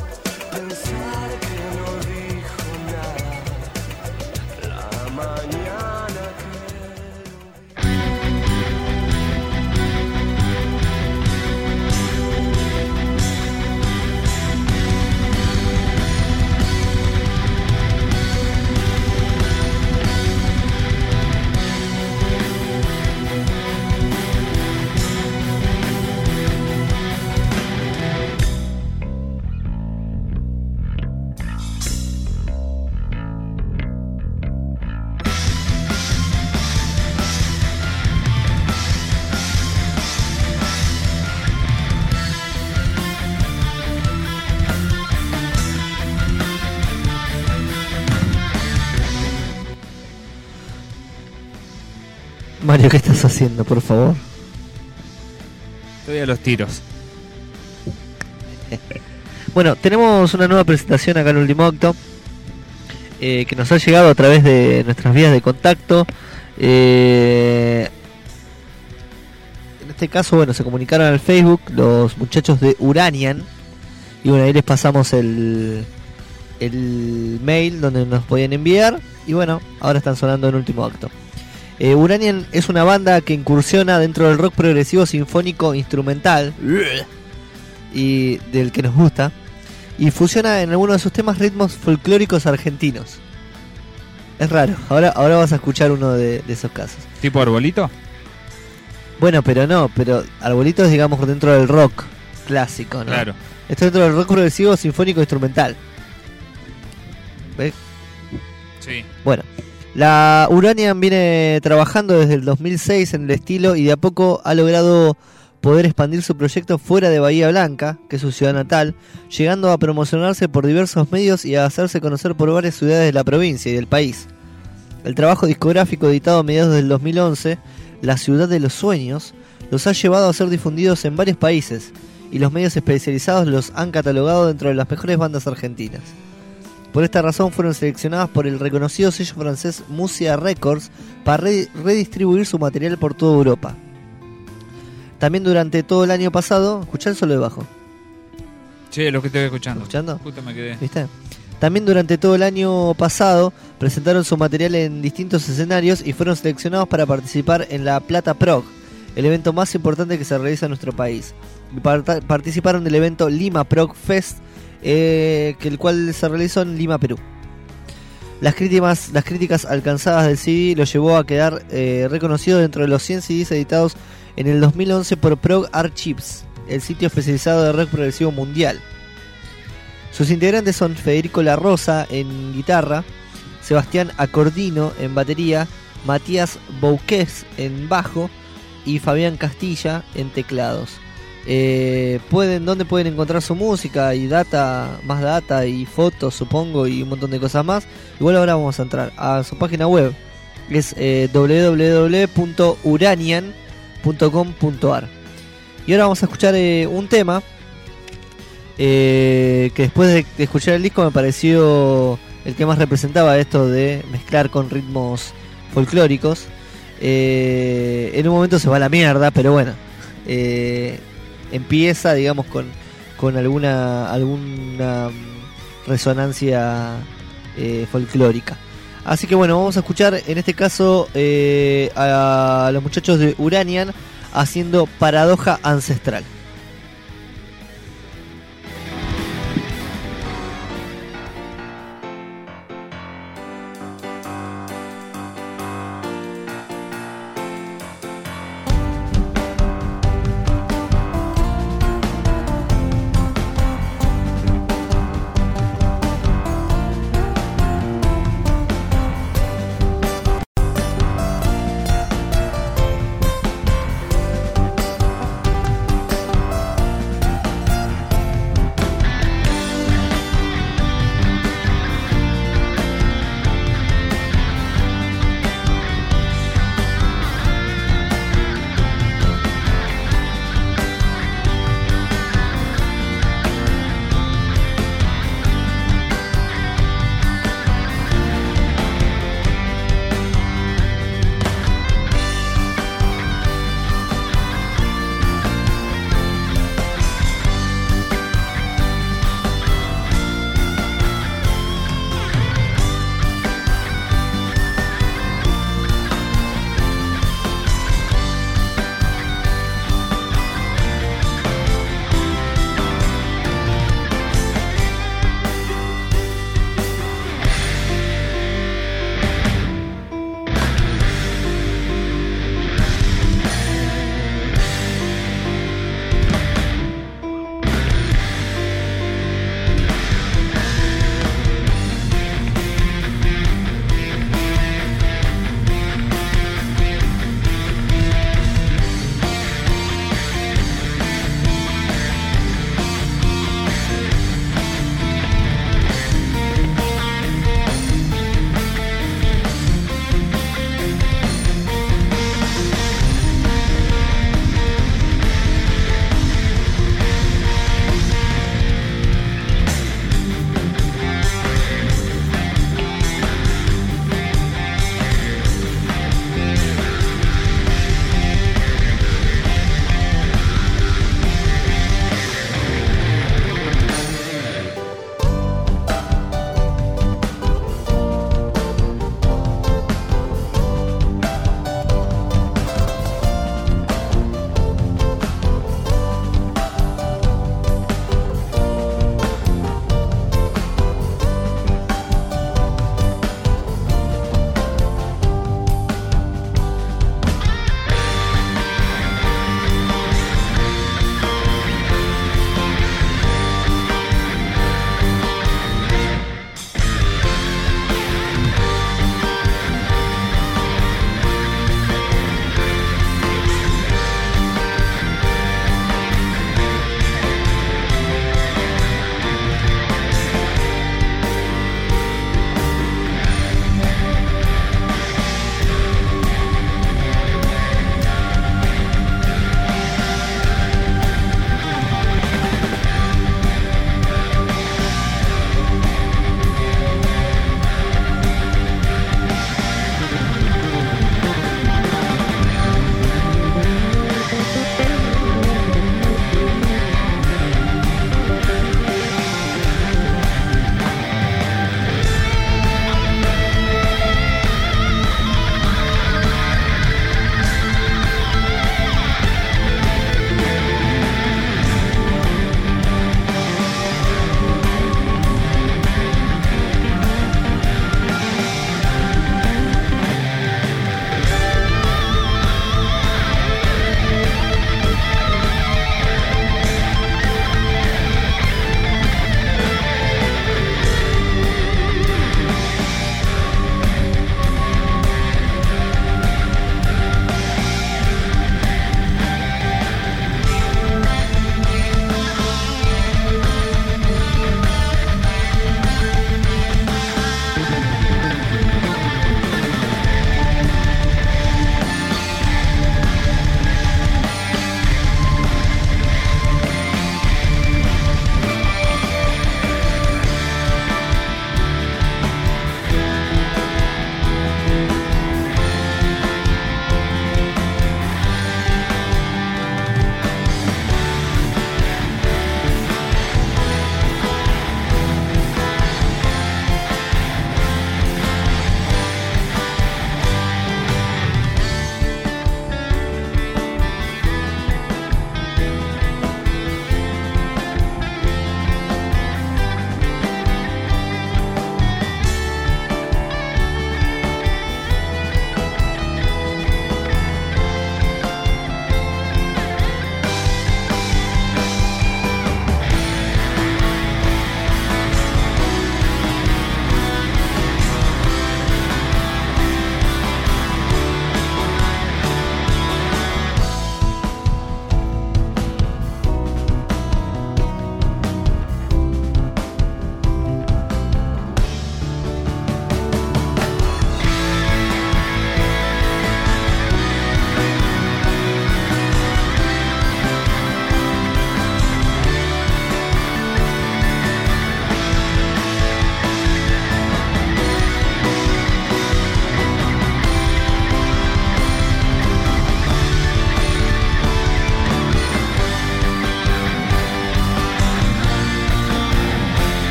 Pensar que no dijo nada la mañana que Mario, ¿qué estás haciendo, por favor? Estoy a los tiros. Bueno, tenemos una nueva presentación acá en Último Acto, eh, que nos ha llegado a través de nuestras vías de contacto. Eh, en este caso, bueno, se comunicaron al Facebook los muchachos de Uranian. Y bueno, ahí les pasamos el, el mail donde nos podían enviar. Y bueno, ahora están sonando en Último Acto. Eh, Uranian es una banda que incursiona dentro del rock progresivo sinfónico instrumental y del que nos gusta, y fusiona en algunos de sus temas ritmos folclóricos argentinos. Es raro. Ahora, ahora vas a escuchar uno de, de esos casos. ¿Tipo Arbolito? Bueno, pero no, pero Arbolito es, digamos, dentro del rock clásico, ¿no? Claro. Esto es dentro del rock progresivo sinfónico instrumental. ¿Ves? Sí. Bueno, la Uranian viene trabajando desde el dos mil seis en el estilo y de a poco ha logrado poder expandir su proyecto fuera de Bahía Blanca, que es su ciudad natal, llegando a promocionarse por diversos medios y a hacerse conocer por varias ciudades de la provincia y del país. El trabajo discográfico editado a mediados del dos mil once, La Ciudad de los Sueños, los ha llevado a ser difundidos en varios países y los medios especializados los han catalogado dentro de las mejores bandas argentinas. Por esta razón fueron seleccionadas por el reconocido sello francés Musia Records para re- redistribuir su material por toda Europa. También durante todo el año pasado, escuchá el solo de bajo. Sí, lo que estoy escuchando. ¿Escuchando? Justo me quedé. ¿Viste? También durante todo el año pasado presentaron su material en distintos escenarios y fueron seleccionados para participar en la Plata Prog, el evento más importante que se realiza en nuestro país. Part- participaron del evento Lima Prog Fest, eh, que el cual se realizó en Lima, Perú. Las críticas, las críticas alcanzadas del C D lo llevó a quedar eh, reconocido dentro de los cien C Ds editados en el dos mil once por Prog Archives, el sitio especializado de rock progresivo mundial. Sus integrantes son Federico La Rosa en guitarra, Sebastián Acordino en batería, Matías Bouqués en bajo y Fabián Castilla en teclados. Eh, pueden, ¿Dónde pueden encontrar su música y data, más data y fotos, supongo, y un montón de cosas más? Igual ahora vamos a entrar a su página web, es eh, doble u doble u doble u punto uranian punto com punto a r. Y ahora vamos a escuchar eh, un tema eh, que después de, de escuchar el disco me pareció el que más representaba esto de mezclar con ritmos folclóricos. Eh, en un momento se va a la mierda, pero bueno, eh, empieza, digamos, con, con alguna alguna resonancia eh, folclórica. Así que bueno, vamos a escuchar en este caso eh, a los muchachos de Uranian haciendo Paradoja Ancestral. Paradoja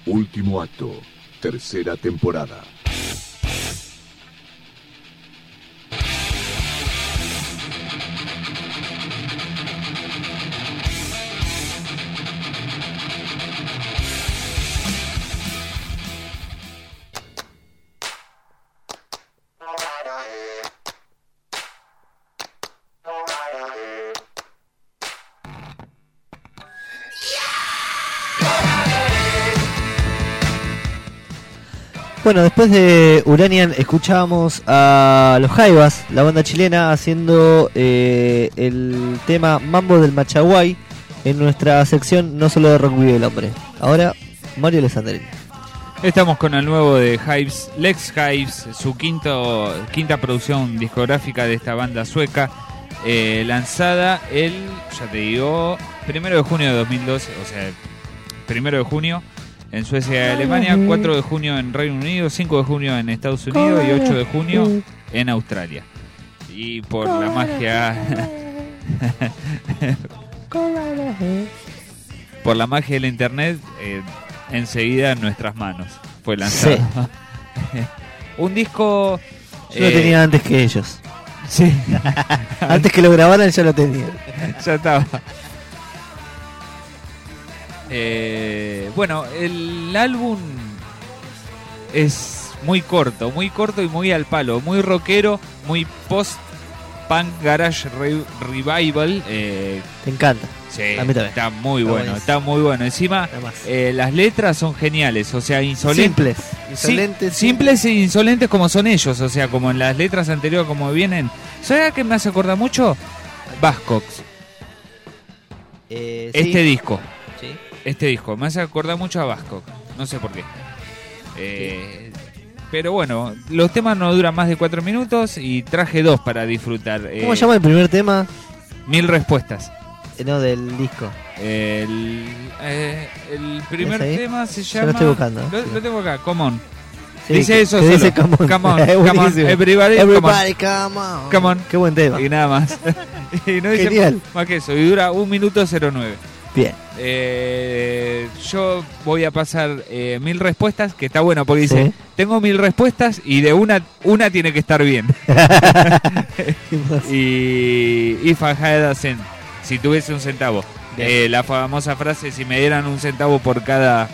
Último acto, tercera temporada. Bueno, después de Uranian escuchábamos a los Jaivas, la banda chilena, haciendo eh, el tema Mambo del Machaguay en nuestra sección No Solo de Rock Vive el Hombre. Ahora, Mario Alessandrini. Estamos con el nuevo de Hives, Lex Hives, su quinto, quinta producción discográfica de esta banda sueca, eh, lanzada el, ya te digo, primero de junio de dos mil doce, o sea, primero de junio en Suecia y Alemania, cuatro de junio en Reino Unido, cinco de junio en Estados Unidos y ocho de junio en Australia. Y por la magia por la magia del internet, eh, enseguida en nuestras manos fue lanzado. Sí. Un disco... Yo eh, lo tenía antes que ellos. Sí. Antes que lo grabaran ya lo tenía. Ya estaba. Eh, bueno, el álbum es muy corto, muy corto y muy al palo, muy rockero, muy post-punk garage re- revival. Eh, Te encanta. Sí, a mí también. Está muy está bueno, buenísimo. está muy bueno. Encima, eh, las letras son geniales, o sea, insolentes. Simples, insolentes. Sí, simples e insolentes como son ellos, o sea, como en las letras anteriores, como vienen. ¿Sabes a qué me hace acordar mucho? Buzzcocks. Eh, este sí. disco. Sí. Este disco me hace acordar mucho a Buzzcocks, no sé por qué. Eh, pero bueno, los temas no duran más de cuatro minutos y traje dos para disfrutar. ¿Cómo eh, se llama el primer tema? Mil respuestas. Eh, no, del disco. El, eh, el primer ¿Es ahí? tema se Yo llama... lo estoy buscando. Lo, lo tengo acá, Come On. Sí, dice que- eso que solo. dice come on. Come on, Es come on, buenísimo. everybody, Everybody, come on. come on. Come on. Qué buen tema. Y nada más. Y no dice Genial. más que eso. Y dura un minuto cero nueve. Bien. Eh, yo voy a pasar eh, mil respuestas, que está bueno porque dice, Sí. tengo mil respuestas y de una una tiene que estar bien. y if I had a cent, si tuviese un centavo. Eh, la famosa frase, si me dieran un centavo por cada...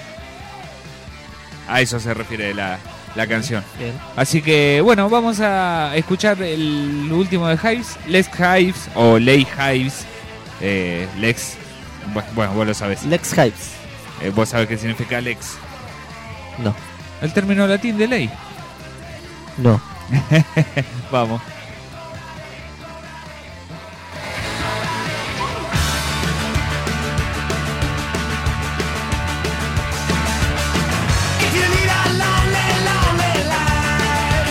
A eso se refiere la, la canción. Bien. Así que bueno, vamos a escuchar el último de Hives, Lex Hives o Ley Hives. Eh, Lex, bueno, bueno, vos lo sabés. Lex Hives. Eh, vos sabés qué significa Lex. No. El término latín de ley. No. Vamos. If you lead a lonely, lonely life,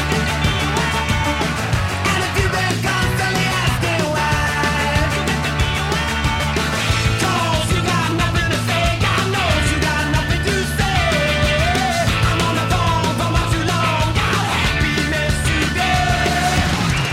and if you've been constantly asking why, 'cause you got nothing to say, God knows you got nothing to say. I'm on the phone for much too long, got happiness today.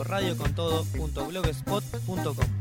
por radio con todo punto blogspot punto com.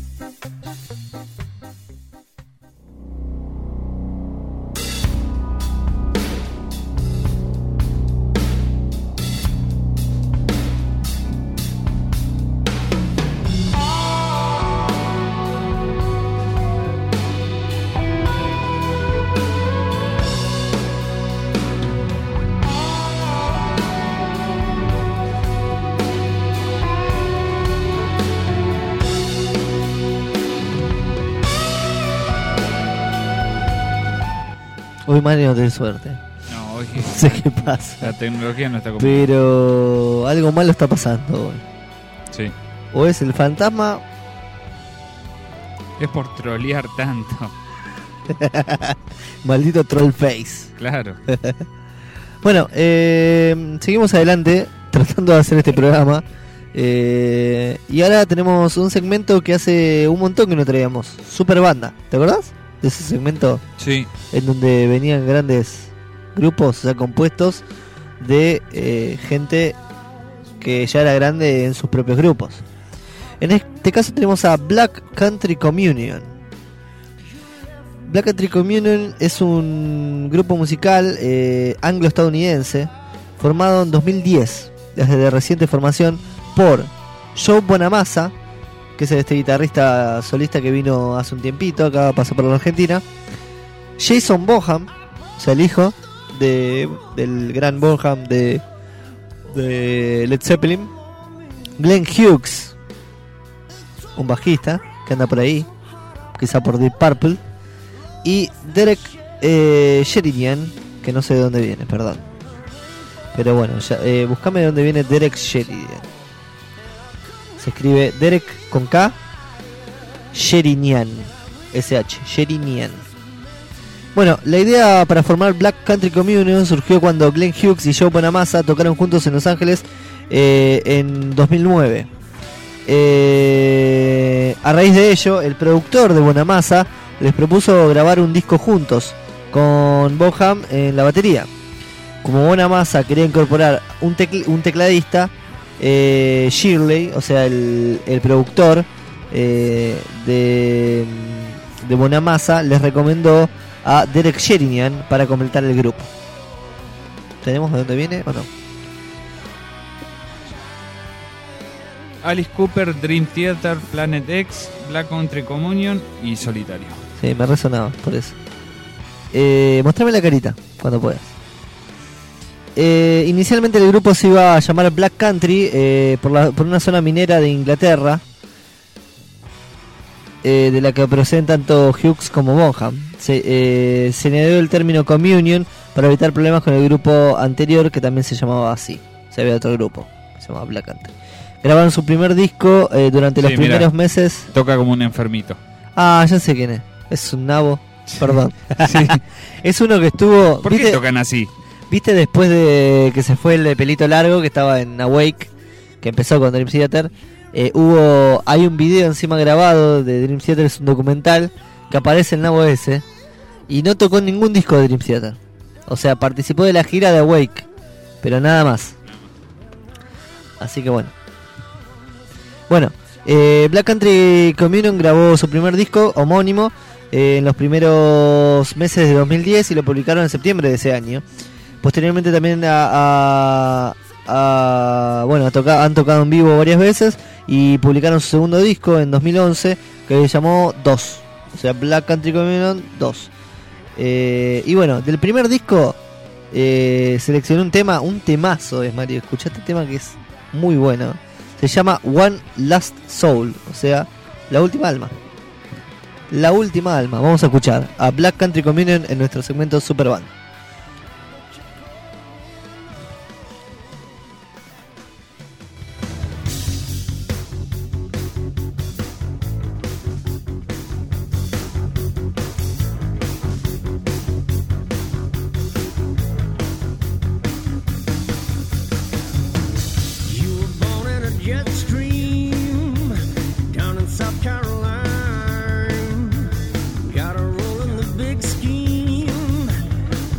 Hoy Mario no tiene suerte. No, hoy No sé qué pasa. La tecnología no está como... Pero algo malo está pasando hoy. Sí. O es el fantasma. Es por trolear tanto. Maldito troll face. Claro. Bueno, eh, seguimos adelante tratando de hacer este programa. Eh, y ahora tenemos un segmento que hace un montón que no traíamos. Super Banda, ¿te acordás? De ese segmento. Sí. En donde venían grandes grupos, o sea, compuestos de eh, gente que ya era grande en sus propios grupos. En este caso tenemos a Black Country Communion. Black Country Communion es un grupo musical eh, anglo-estadounidense formado en dos mil diez, desde reciente formación por Joe Bonamassa, que es este guitarrista solista que vino hace un tiempito, acá pasó por la Argentina, Jason Bonham, o sea, el hijo de, del gran Bonham de, de Led Zeppelin, Glenn Hughes, un bajista que anda por ahí, quizá por Deep Purple, y Derek eh, Sherinian, que no sé de dónde viene, perdón. Pero bueno, ya, eh, buscame de dónde viene Derek Sherinian. Se escribe Derek con K, Sherinian, S H, Sherinian. Bueno, la idea para formar Black Country Communion surgió cuando Glenn Hughes y Joe Bonamassa tocaron juntos en Los Ángeles eh, en dos mil nueve. Eh, a raíz de ello, el productor de Bonamassa les propuso grabar un disco juntos con Bonham en la batería. Como Bonamassa quería incorporar un, tecl- un tecladista, eh, Shirley, o sea, el, el productor eh, de, de Bonamassa, les recomendó a Derek Sherinian para completar el grupo. ¿Tenemos de dónde viene o no? Alice Cooper, Dream Theater, Planet X, Black Country Communion y Solitario. Sí, me resonaba por eso. Eh, mostrame la carita cuando puedas. Eh, inicialmente el grupo se iba a llamar Black Country eh, por, la, por una zona minera de Inglaterra, eh, de la que proceden tanto Hughes como Bonham. Se, eh, se añadió el término Communion para evitar problemas con el grupo anterior, que también se llamaba así. Se había otro grupo que se llamaba Black Country. Grabaron su primer disco eh, durante los Sí, primeros mirá, meses. Toca como un enfermito. Ah, ya sé quién es. Es un nabo. Perdón. Sí. Es uno que estuvo. ¿Por qué tocan así? ¿Viste después de que se fue el de pelito largo, que estaba en Awake, que empezó con Dream Theater? Eh, hubo, hay un video encima grabado de Dream Theater, es un documental, que aparece el nabo ese, y no tocó en ningún disco de Dream Theater. O sea, participó de la gira de Awake, pero nada más. Así que bueno. Bueno, eh, Black Country Communion grabó su primer disco homónimo eh, en los primeros meses de dos mil diez y lo publicaron en septiembre de ese año. Posteriormente también a, a, a, bueno, a toca, han tocado en vivo varias veces y publicaron su segundo disco en dos mil once que se llamó dos, o sea, Black Country Communion dos. Eh, y bueno, del primer disco eh, seleccioné un tema, un temazo es Mario, escuchá este tema que es muy bueno. Se llama One Last Soul, o sea, la última alma. La última alma. Vamos a escuchar a Black Country Communion en nuestro segmento Super Band. Got a roll in the big scheme.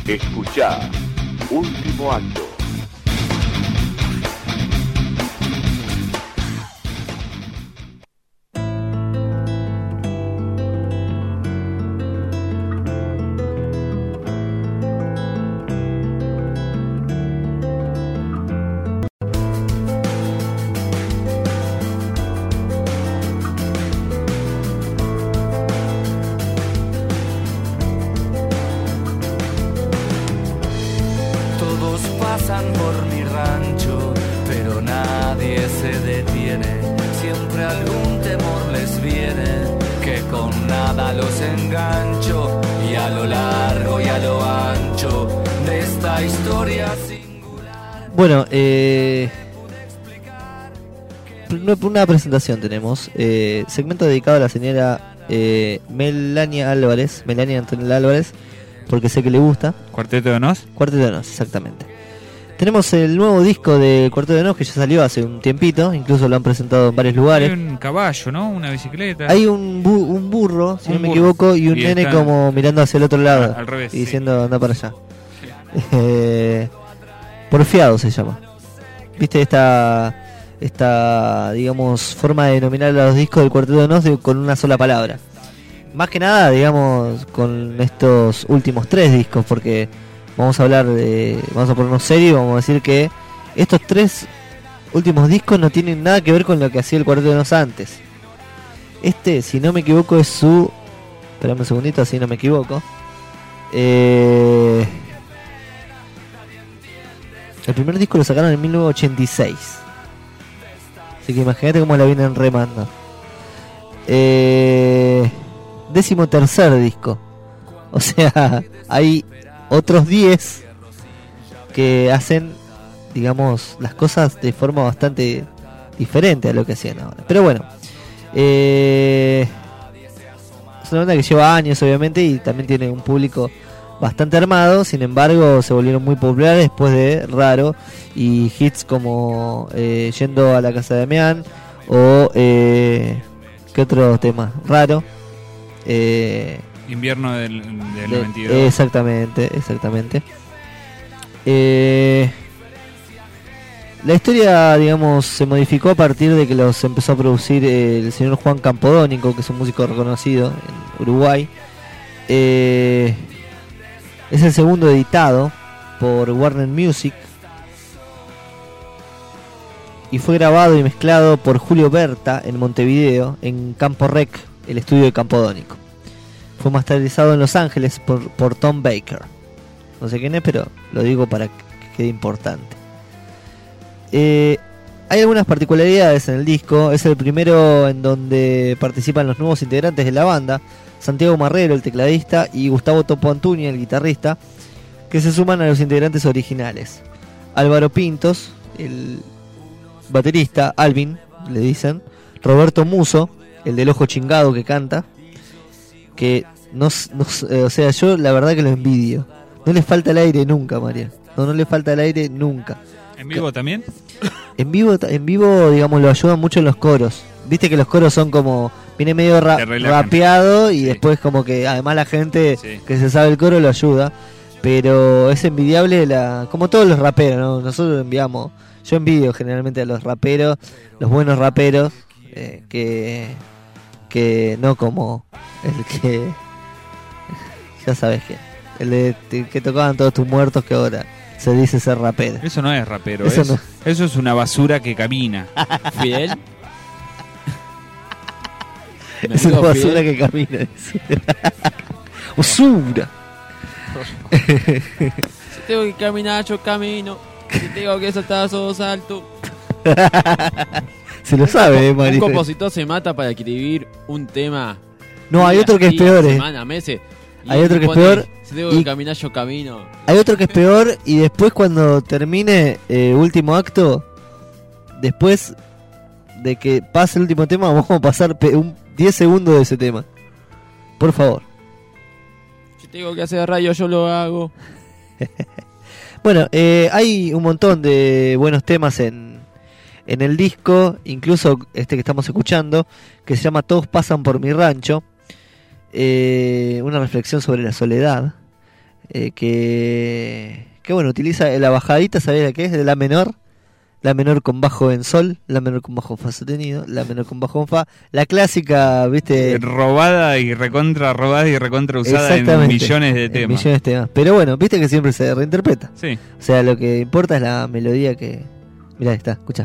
Escuchá Último Acto. Todos pasan por mi rancho, pero nadie se detiene. Siempre algún temor les viene, que con nada los engancho. Y a lo largo y a lo ancho de esta historia singular. Bueno, eh, una, una presentación tenemos. Eh, segmento dedicado a la señora eh, Melania Álvarez, Melania Antonella Álvarez, porque sé que le gusta. ¿Cuarteto de Nos? Cuarteto de Nos, exactamente. Tenemos el nuevo disco de Cuarteto de Nos que ya salió hace un tiempito, incluso lo han presentado en varios lugares. Hay un caballo, ¿no? Una bicicleta. Hay un, bu un burro, si Un no me burro. equivoco, y un Y nene está- como mirando hacia el otro lado. Al- al revés, y sí. diciendo anda para allá. Eh, Porfiado se llama. ¿Viste esta, esta, digamos, forma de denominar a los discos del Cuarteto de Nos de- con una sola palabra? Más que nada, digamos, con estos últimos tres discos, porque vamos a hablar de, vamos a ponernos serios y vamos a decir que estos tres últimos discos no tienen nada que ver con lo que hacía el Cuarteto de Nos antes. Este, si no me equivoco, es su, espérame un segundito, así no me equivoco. Eh, el primer disco lo sacaron en mil novecientos ochenta y seis. Así que imagínate cómo la vienen remando. Eh, décimo tercer disco. O sea, hay otros diez que hacen, digamos, las cosas de forma bastante diferente a lo que hacían ahora. Pero bueno, eh, es una banda que lleva años, obviamente, y también tiene un público bastante armado. Sin embargo, se volvieron muy populares después de Raro y hits como eh, Yendo a la casa de Damián o eh, ¿qué otro tema? Raro. Eh, Invierno del, del de- noventa y dos. Exactamente, exactamente. Eh, la historia, digamos, se modificó a partir de que los empezó a producir eh, el señor Juan Campodónico, que es un músico reconocido en Uruguay. Eh, es el segundo editado por Warner Music y fue grabado y mezclado por Julio Berta en Montevideo, en Campo Rec, el estudio de Campodónico. Fue masterizado en Los Ángeles por, por Tom Baker. No sé quién es, pero lo digo para que quede importante. Eh, hay algunas particularidades en el disco. Es el primero en donde participan los nuevos integrantes de la banda: Santiago Marrero, el tecladista, y Gustavo Topo Antuña, el guitarrista, que se suman a los integrantes originales. Álvaro Pintos, el baterista, Alvin, le dicen. Roberto Muso, el del ojo chingado que canta. Que no, no, eh, o sea, yo la verdad que lo envidio. No le falta el aire nunca, María. No, no le falta el aire nunca. ¿En vivo también? En vivo, en vivo, digamos, lo ayudan mucho en los coros. Viste que los coros son como, viene medio ra- Te relajan. rapeado y después como que además la gente Sí. que se sabe el coro lo ayuda. Pero es envidiable la, como todos los raperos, ¿no? Nosotros enviamos, yo envidio generalmente a los raperos, los buenos raperos, eh, que que no como el que ya sabes que el de el que tocaban todos tus muertos, que ahora se dice ser rapero. Eso no es rapero, Eso es- no. eso es una basura que camina. Fidel. Me Es una digo basura Fidel. que camina. Usura. Si tengo que caminar, yo camino. Si tengo que saltar, yo salto. Se lo sabe, eh, Un Mario. compositor se mata para escribir un tema. No, hay días, otro que es días, peor, eh. Semanas, meses. Y Hay otro que es pone, peor Si tengo y- que caminar, yo camino. Hay otro que es peor y después cuando termine eh, último acto, después de que pase el último tema, vamos a pasar pe- un diez segundos de ese tema. Por favor. Si tengo que hacer radio, yo lo hago. Bueno, eh, hay un montón de buenos temas en, en el disco, incluso este que estamos escuchando, que se llama Todos pasan por mi rancho. Eh, una reflexión sobre la soledad. eh, que, que bueno, utiliza la bajadita, ¿sabés la qué es? De la menor, la menor con bajo en sol, la menor con bajo en fa sostenido, la menor con bajo en fa, la clásica, ¿viste? Robada y recontra robada y recontra usada en millones de en temas. millones de temas. Pero bueno, viste que siempre se reinterpreta. Sí. O sea, lo que importa es la melodía que... Mirá, ahí está, escucha.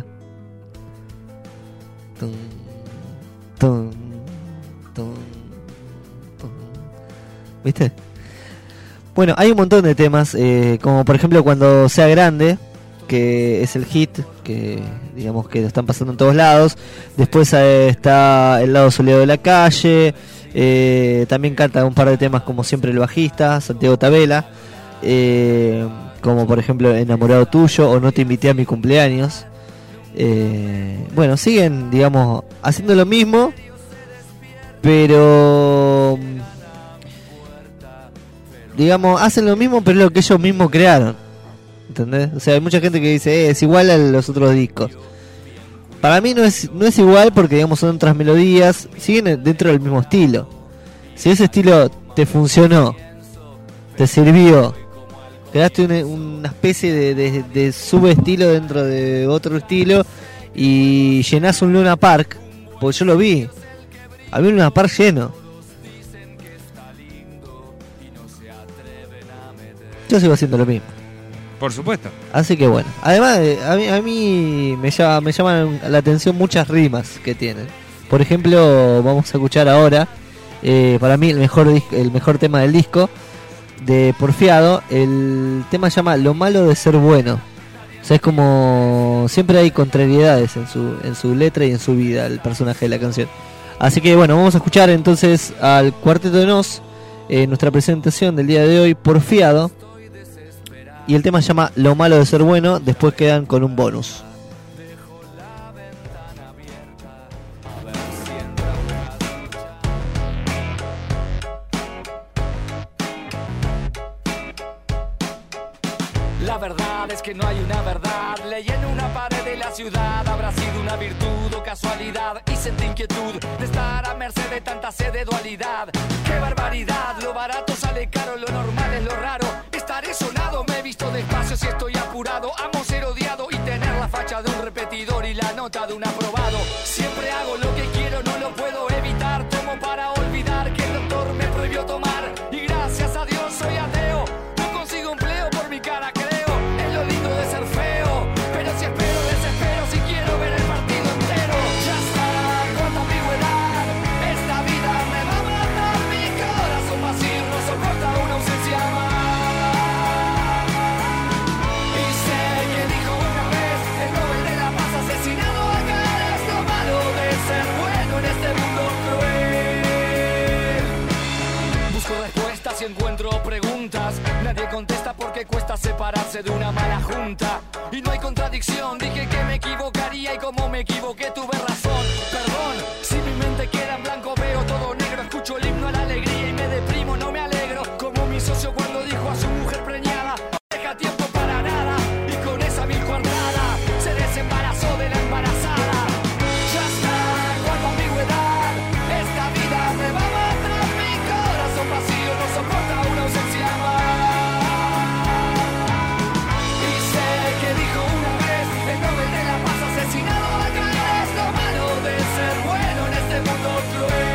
Tum, tum, tum, tum. ¿Viste? Bueno, hay un montón de temas, eh, como por ejemplo Cuando sea grande, que es el hit, que digamos que lo están pasando en todos lados. Después eh, está El lado soleado de la calle, eh, también canta un par de temas como siempre el bajista, Santiago Tabela, eh, como por ejemplo Enamorado tuyo o No te invité a mi cumpleaños. Eh, bueno, siguen, digamos, haciendo lo mismo, pero digamos, hacen lo mismo, pero lo que ellos mismos crearon, ¿entendés? O sea, hay mucha gente que dice, eh, es igual a los otros discos. Para mí no es, no es igual porque, digamos, son otras melodías, siguen dentro del mismo estilo. Si ese estilo te funcionó, te sirvió, creaste una, una especie de, de, de subestilo dentro de otro estilo y llenás un Luna Park, porque yo lo vi, había un Luna Park lleno. Yo sigo haciendo lo mismo. Por supuesto. Así que bueno, además a mí, a mí me, llama, me llaman la atención muchas rimas que tienen. Por ejemplo, vamos a escuchar ahora, eh, para mí el mejor, el mejor tema del disco, de Porfiado. El tema se llama Lo malo de ser bueno. O sea, es como siempre hay contrariedades en su, en su letra y en su vida, el personaje de la canción. Así que bueno, vamos a escuchar entonces al Cuarteto de Nos, eh, nuestra presentación del día de hoy, Porfiado. Y el tema se llama Lo malo de ser bueno. Después quedan con un bonus. La verdad es que no hay una verdad. Leí en una pared de la ciudad. Habrá sido una virtud o casualidad. Y sentí inquietud de estar a merced de tanta sed de dualidad. ¡Qué barbaridad! Lo barato sale caro, lo normal es lo raro. Estaré sonado, me he visto despacio si estoy apurado. Amo ser odiado y tener la facha de un repetidor y la nota de un aprobado. Siempre hago lo que quiero, no lo puedo evitar. Tomo para olvidar que el doctor me prohibió tomar. Y gracias a Dios soy ateo. No consigo empleo por mi cara, creo. Es lo lindo de ser feo. Pero si espero, desespero si quiero ver el partido entero. Ya está, cuánta ambigüedad. Esta vida me va a matar. Mi corazón vacío no soporta una ausencia más. Y sé que dijo una vez el Nobel de la Paz asesinado acá. Es lo malo de ser bueno en este mundo cruel. Busco respuestas y encuentro preguntas. Nadie contesta porque cuesta separarse de una mala junta. Y no hay contradicción, dije que me equivocaría y como me equivoqué tuve razón. Perdón, si mi mente queda en blanco veo todo negro. Escucho el himno a la alegría y me deprimo, no me alegro. Como mi socio cuando dijo a su mujer preñada, no deja tiempo para nada. Y con esa mil cuartada se desembarazó de la embarazada. Ya está, cuánta ambigüedad. Esta vida me va a matar. Mi corazón vacío no soporta una ausencia más. Y sé que dijo una vez el Nobel de la Paz asesinado acá. Es lo malo de ser bueno en este mundo cruel.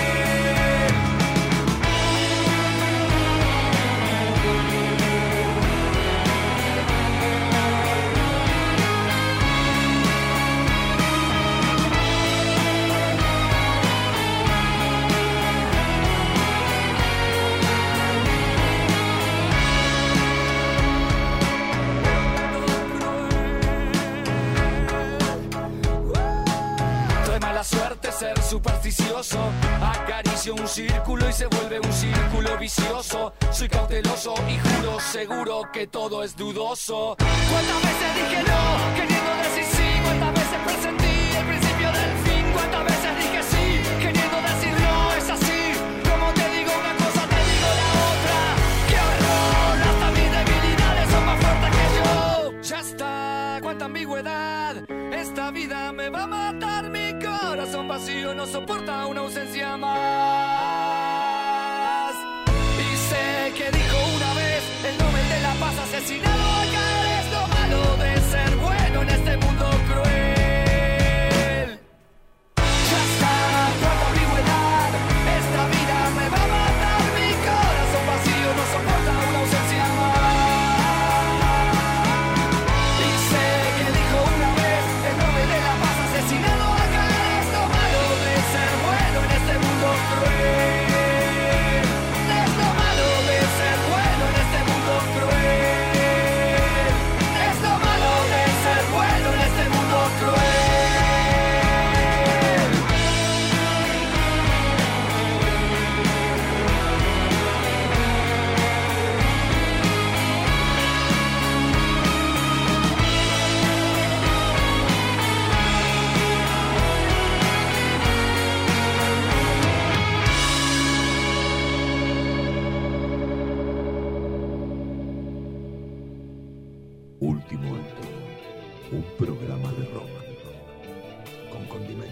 Trae mala suerte ser supersticioso. Acaricio un círculo y se vuelve un círculo vicioso. Soy cauteloso y juro seguro que todo es dudoso. ¿Cuántas veces dije no, queriendo decir sí? ¿Cuántas veces presentí el principio del fin? ¿Cuántas veces dije sí, queriendo decir no? Es así, como te digo una cosa, te digo la otra. ¡Qué horror! Hasta mis debilidades son más fuertes que yo. Ya está, cuánta ambigüedad. Esta vida me va a matar. Mi corazón vacío no soporta una ausencia más. Y sé que dijo una vez Último acto. Un programa de rock con condimento.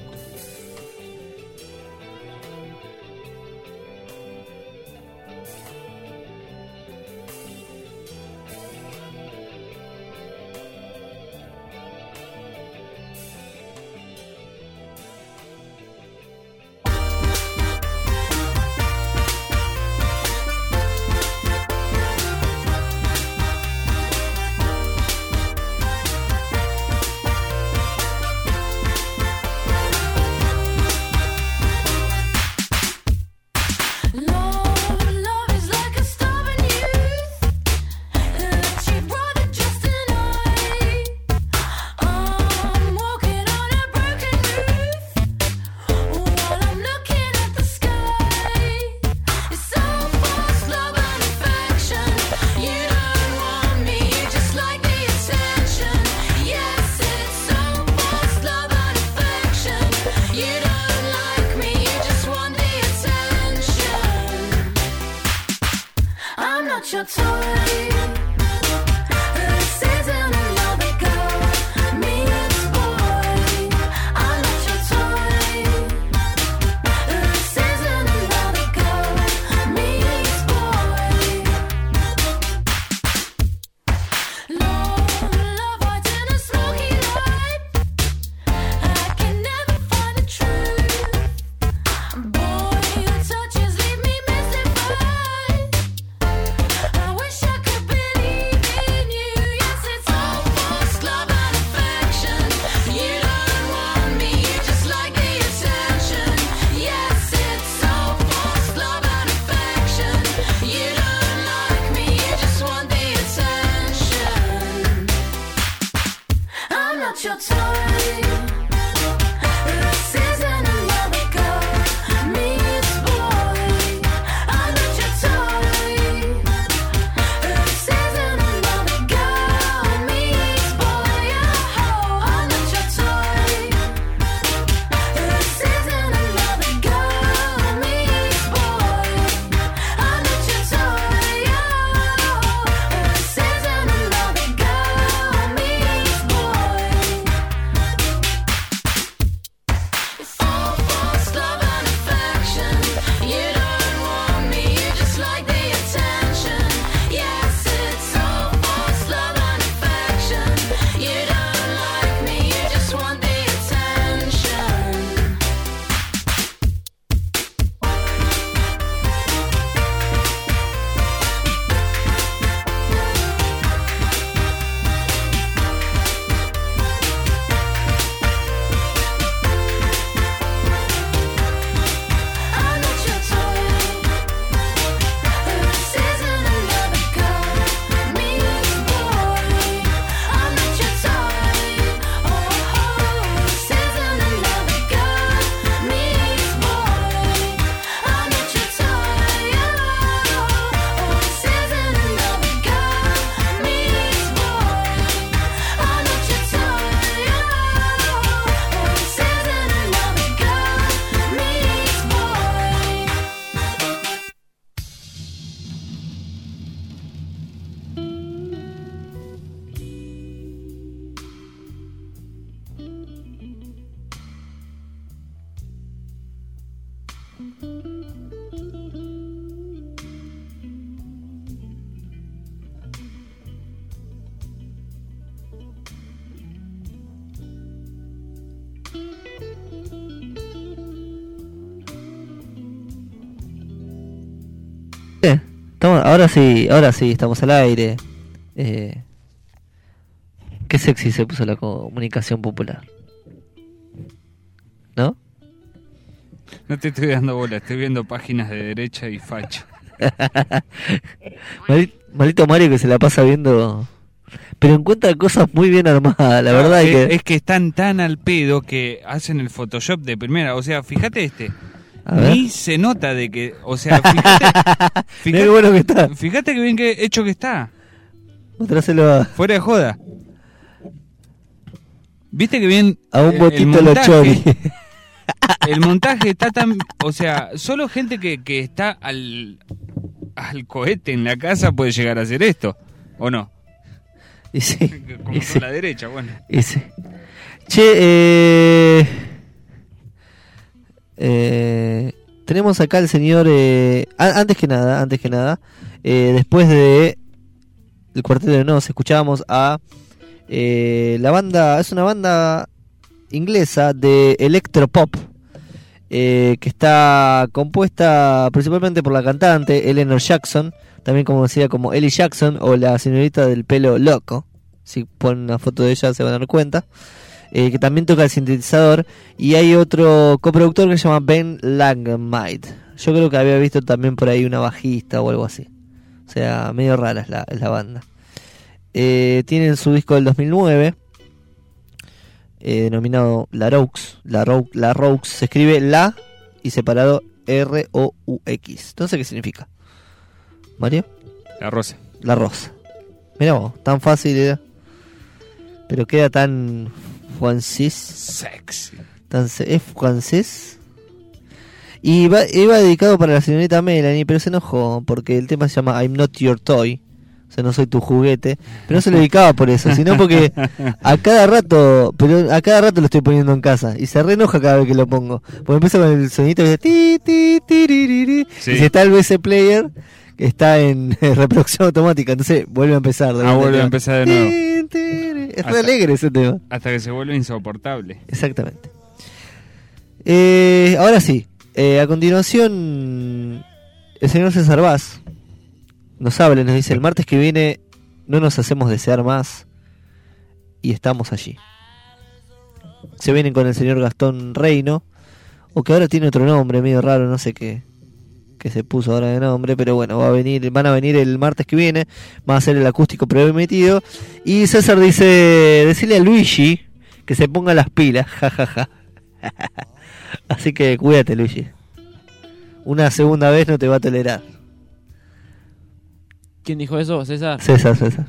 Estamos, ahora sí, ahora sí, estamos al aire. Eh, qué sexy se puso la comunicación popular. ¿No? No te estoy dando bola, estoy viendo páginas de derecha y facho. Maldito, maldito Mario que se la pasa viendo, pero encuentra cosas muy bien armadas, la No, verdad es, es que... es que están tan al pedo que hacen el Photoshop de primera. O sea, fíjate este. Ni se nota de que, o sea, fíjate, fíjate, qué bueno que está. Fíjate que bien que hecho que está. Mostráselo a... Fuera de joda. Viste que bien a un eh, botito lo chori. El montaje está tan, o sea, solo gente que, que está al al cohete en la casa puede llegar a hacer esto, ¿o no? Y sí. Como y con sí. la derecha, bueno. Y sí. Che, eh, eh, tenemos acá al señor. Eh, a- antes que nada, antes que nada, eh, después de el Cuarteto de Nos, escuchábamos a eh, la banda. Es una banda inglesa de electropop. Eh, que está compuesta principalmente por la cantante Eleanor Jackson, también conocida como Ellie Jackson o la señorita del pelo loco. Si ponen una foto de ella se van a dar cuenta. Eh, que también toca el sintetizador. Y hay otro coproductor que se llama Ben Langmide. Yo creo que había visto también por ahí una bajista o algo así. O sea, medio rara es la, es la banda. Eh, tienen su disco del dos mil nueve. Eh, denominado La Roux. La, Roux. La Roux se escribe La y separado R O U X. No sé qué significa. ¿Mario? La rosa. La rosa. Mirá vos, tan fácil era. Pero queda tan francés. Sexy. Tan se- ¿Es francés? Y va, iba dedicado para la señorita Melanie, pero se enojó porque el tema se llama I'm Not Your Toy. O sea, no soy tu juguete. Pero no se lo dedicaba por eso, sino porque a cada rato, pero a cada rato lo estoy poniendo en casa. Y se re enoja cada vez que lo pongo. Porque empieza con el sonito que dice ti, ti, tiririri. Sí. Y si está el V C Player, que está en reproducción automática. Entonces vuelve a empezar. de Ah, vuelta. vuelve a empezar de nuevo. Tin, tin. Es re Hasta- alegre ese tema. Hasta que se vuelve insoportable. Exactamente. Eh, ahora sí. Eh, a continuación, el señor César Vaz nos habla y nos dice: el martes que viene no nos hacemos desear más y estamos allí. Se vienen con el señor Gastón Reino, o que ahora tiene otro nombre medio raro, no sé qué, qué se puso ahora de nombre, pero bueno, va a venir, van a venir el martes que viene, va a ser el acústico prometido. Y César dice: decirle a Luigi que se ponga las pilas, jajaja. Así que cuídate, Luigi. Una segunda vez no te va a tolerar. ¿Quién dijo eso? ¿César? César, César.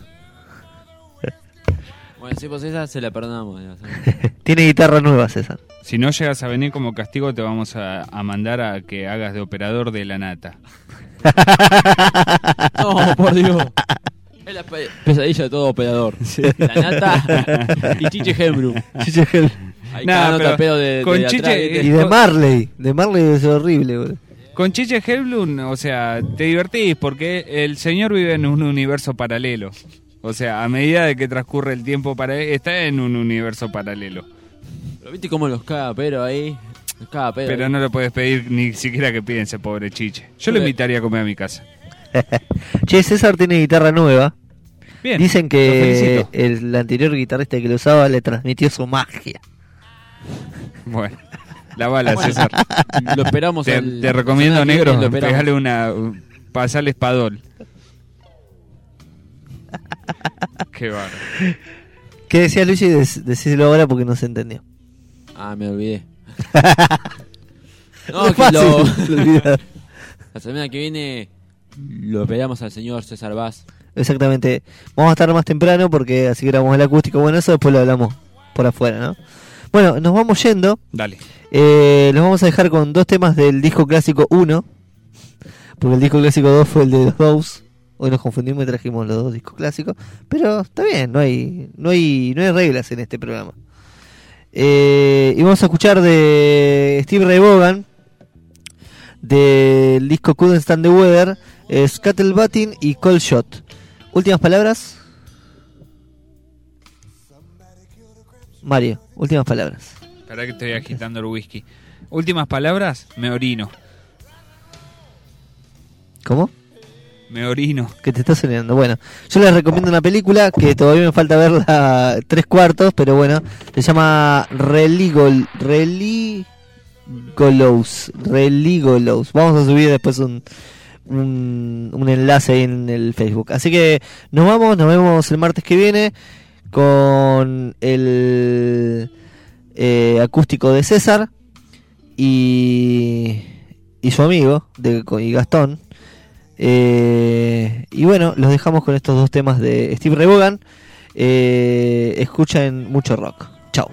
Bueno, si por César se la perdonamos. ya, Tiene guitarra nueva, César. Si no llegas a venir como castigo, te vamos a, a mandar a que hagas de operador de la nata. No, por Dios. Es la pe- pesadilla de todo operador. La nata y Chiche Hembru. Chiche Hembru. Ahí Nah, cada nota pero pedo de, con de atrás, Chiche- ¿viste? Y de Marley. De Marley es horrible, boludo. Con Chiche Helblum, o sea, te divertís porque el señor vive en un universo paralelo. O sea, a medida de que transcurre el tiempo, para él, está en un universo paralelo. Pero viste cómo los caga Pedro ahí. Los caga Pedro. Pero ahí. no le puedes pedir ni siquiera que piense, pobre Chiche. Yo lo invitaría a comer a mi casa. Che, César tiene guitarra nueva. Bien, Dicen lo que felicito. el anterior guitarrista que lo usaba le transmitió su magia. Bueno, la bala, Bueno, César. lo esperamos Te, al- te recomiendo, semana que negro, viene, lo esperamos. pegale una... pasarle espadol. Qué bárbaro. ¿Qué decía Luigi? Dec- Decíselo ahora porque no se entendió. Ah, me olvidé. Es no, que fácil lo... olvidar. La semana que viene lo esperamos al señor César Vaz. Exactamente. Vamos a estar más temprano porque así grabamos el acústico. Bueno, eso después lo hablamos por afuera, ¿no? Bueno, nos vamos yendo. Dale. Eh, los vamos a dejar con dos temas del disco clásico uno. Porque el disco clásico dos fue el de los Doors. Hoy nos confundimos y trajimos los dos discos clásicos. Pero está bien, no hay, no hay, no hay reglas en este programa. Eh, y vamos a escuchar de Steve Ray Vaughan, del disco Couldn't Stand the Weather, eh, Scuttlebatting y Cold Shot. Últimas palabras. Mario, últimas palabras. Espera que estoy agitando el whisky. Últimas palabras, me orino. ¿Cómo? Me orino. Que te está soñando. Bueno, yo les recomiendo una película que todavía me falta verla tres cuartos, pero bueno, se llama Religol, Religolos, Religolos. Vamos a subir después un, un, un enlace ahí en el Facebook. Así que nos vamos, nos vemos el martes que viene con el eh, acústico de César y, y su amigo de, y Gastón. Eh, y bueno, los dejamos con estos dos temas de Steve Ray Vaughan. Eh, escuchen mucho rock. Chao.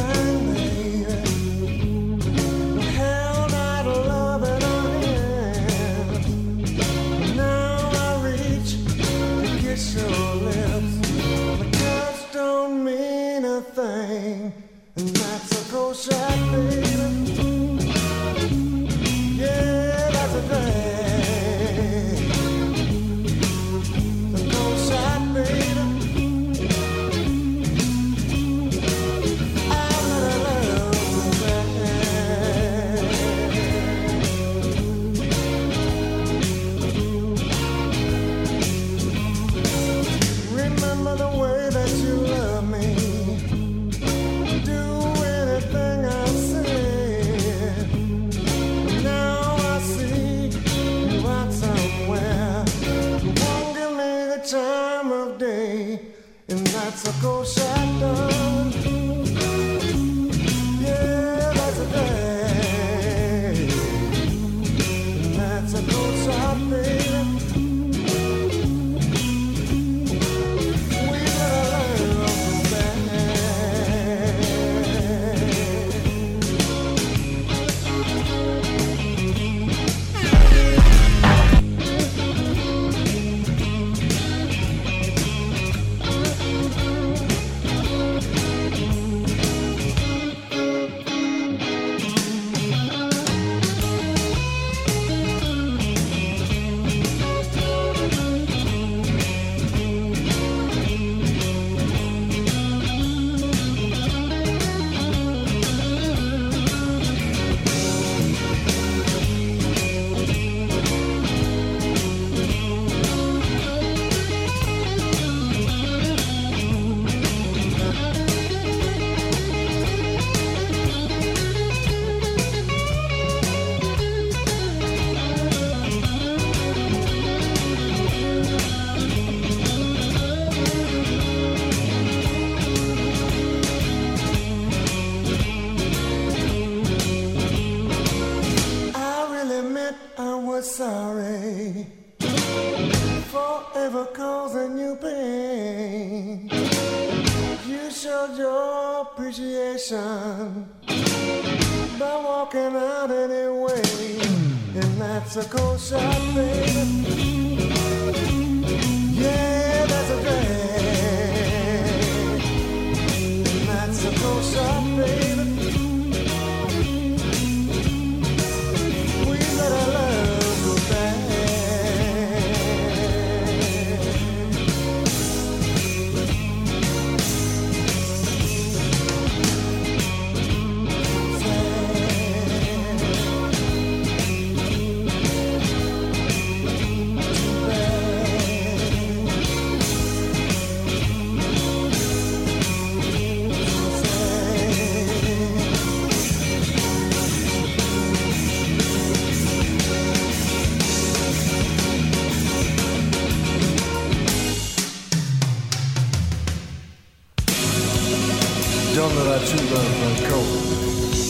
thing, baby. Held out a love in our hand. Now I reach to kiss your lips. The touch don't mean a thing, and that's a cold shot, baby. Yeah, that's a thing. The cold shot, baby. Time of day, and that's a cold shot done. Yeah, that's a day, and that's a cold shot, baby. We better learn from that. Sorry for ever causing you pain. You showed your appreciation by walking out anyway, and that's a cold shot, baby. Yeah, that's a day, and that's a cold shot, baby. We better learn. Don't let our true love run cold.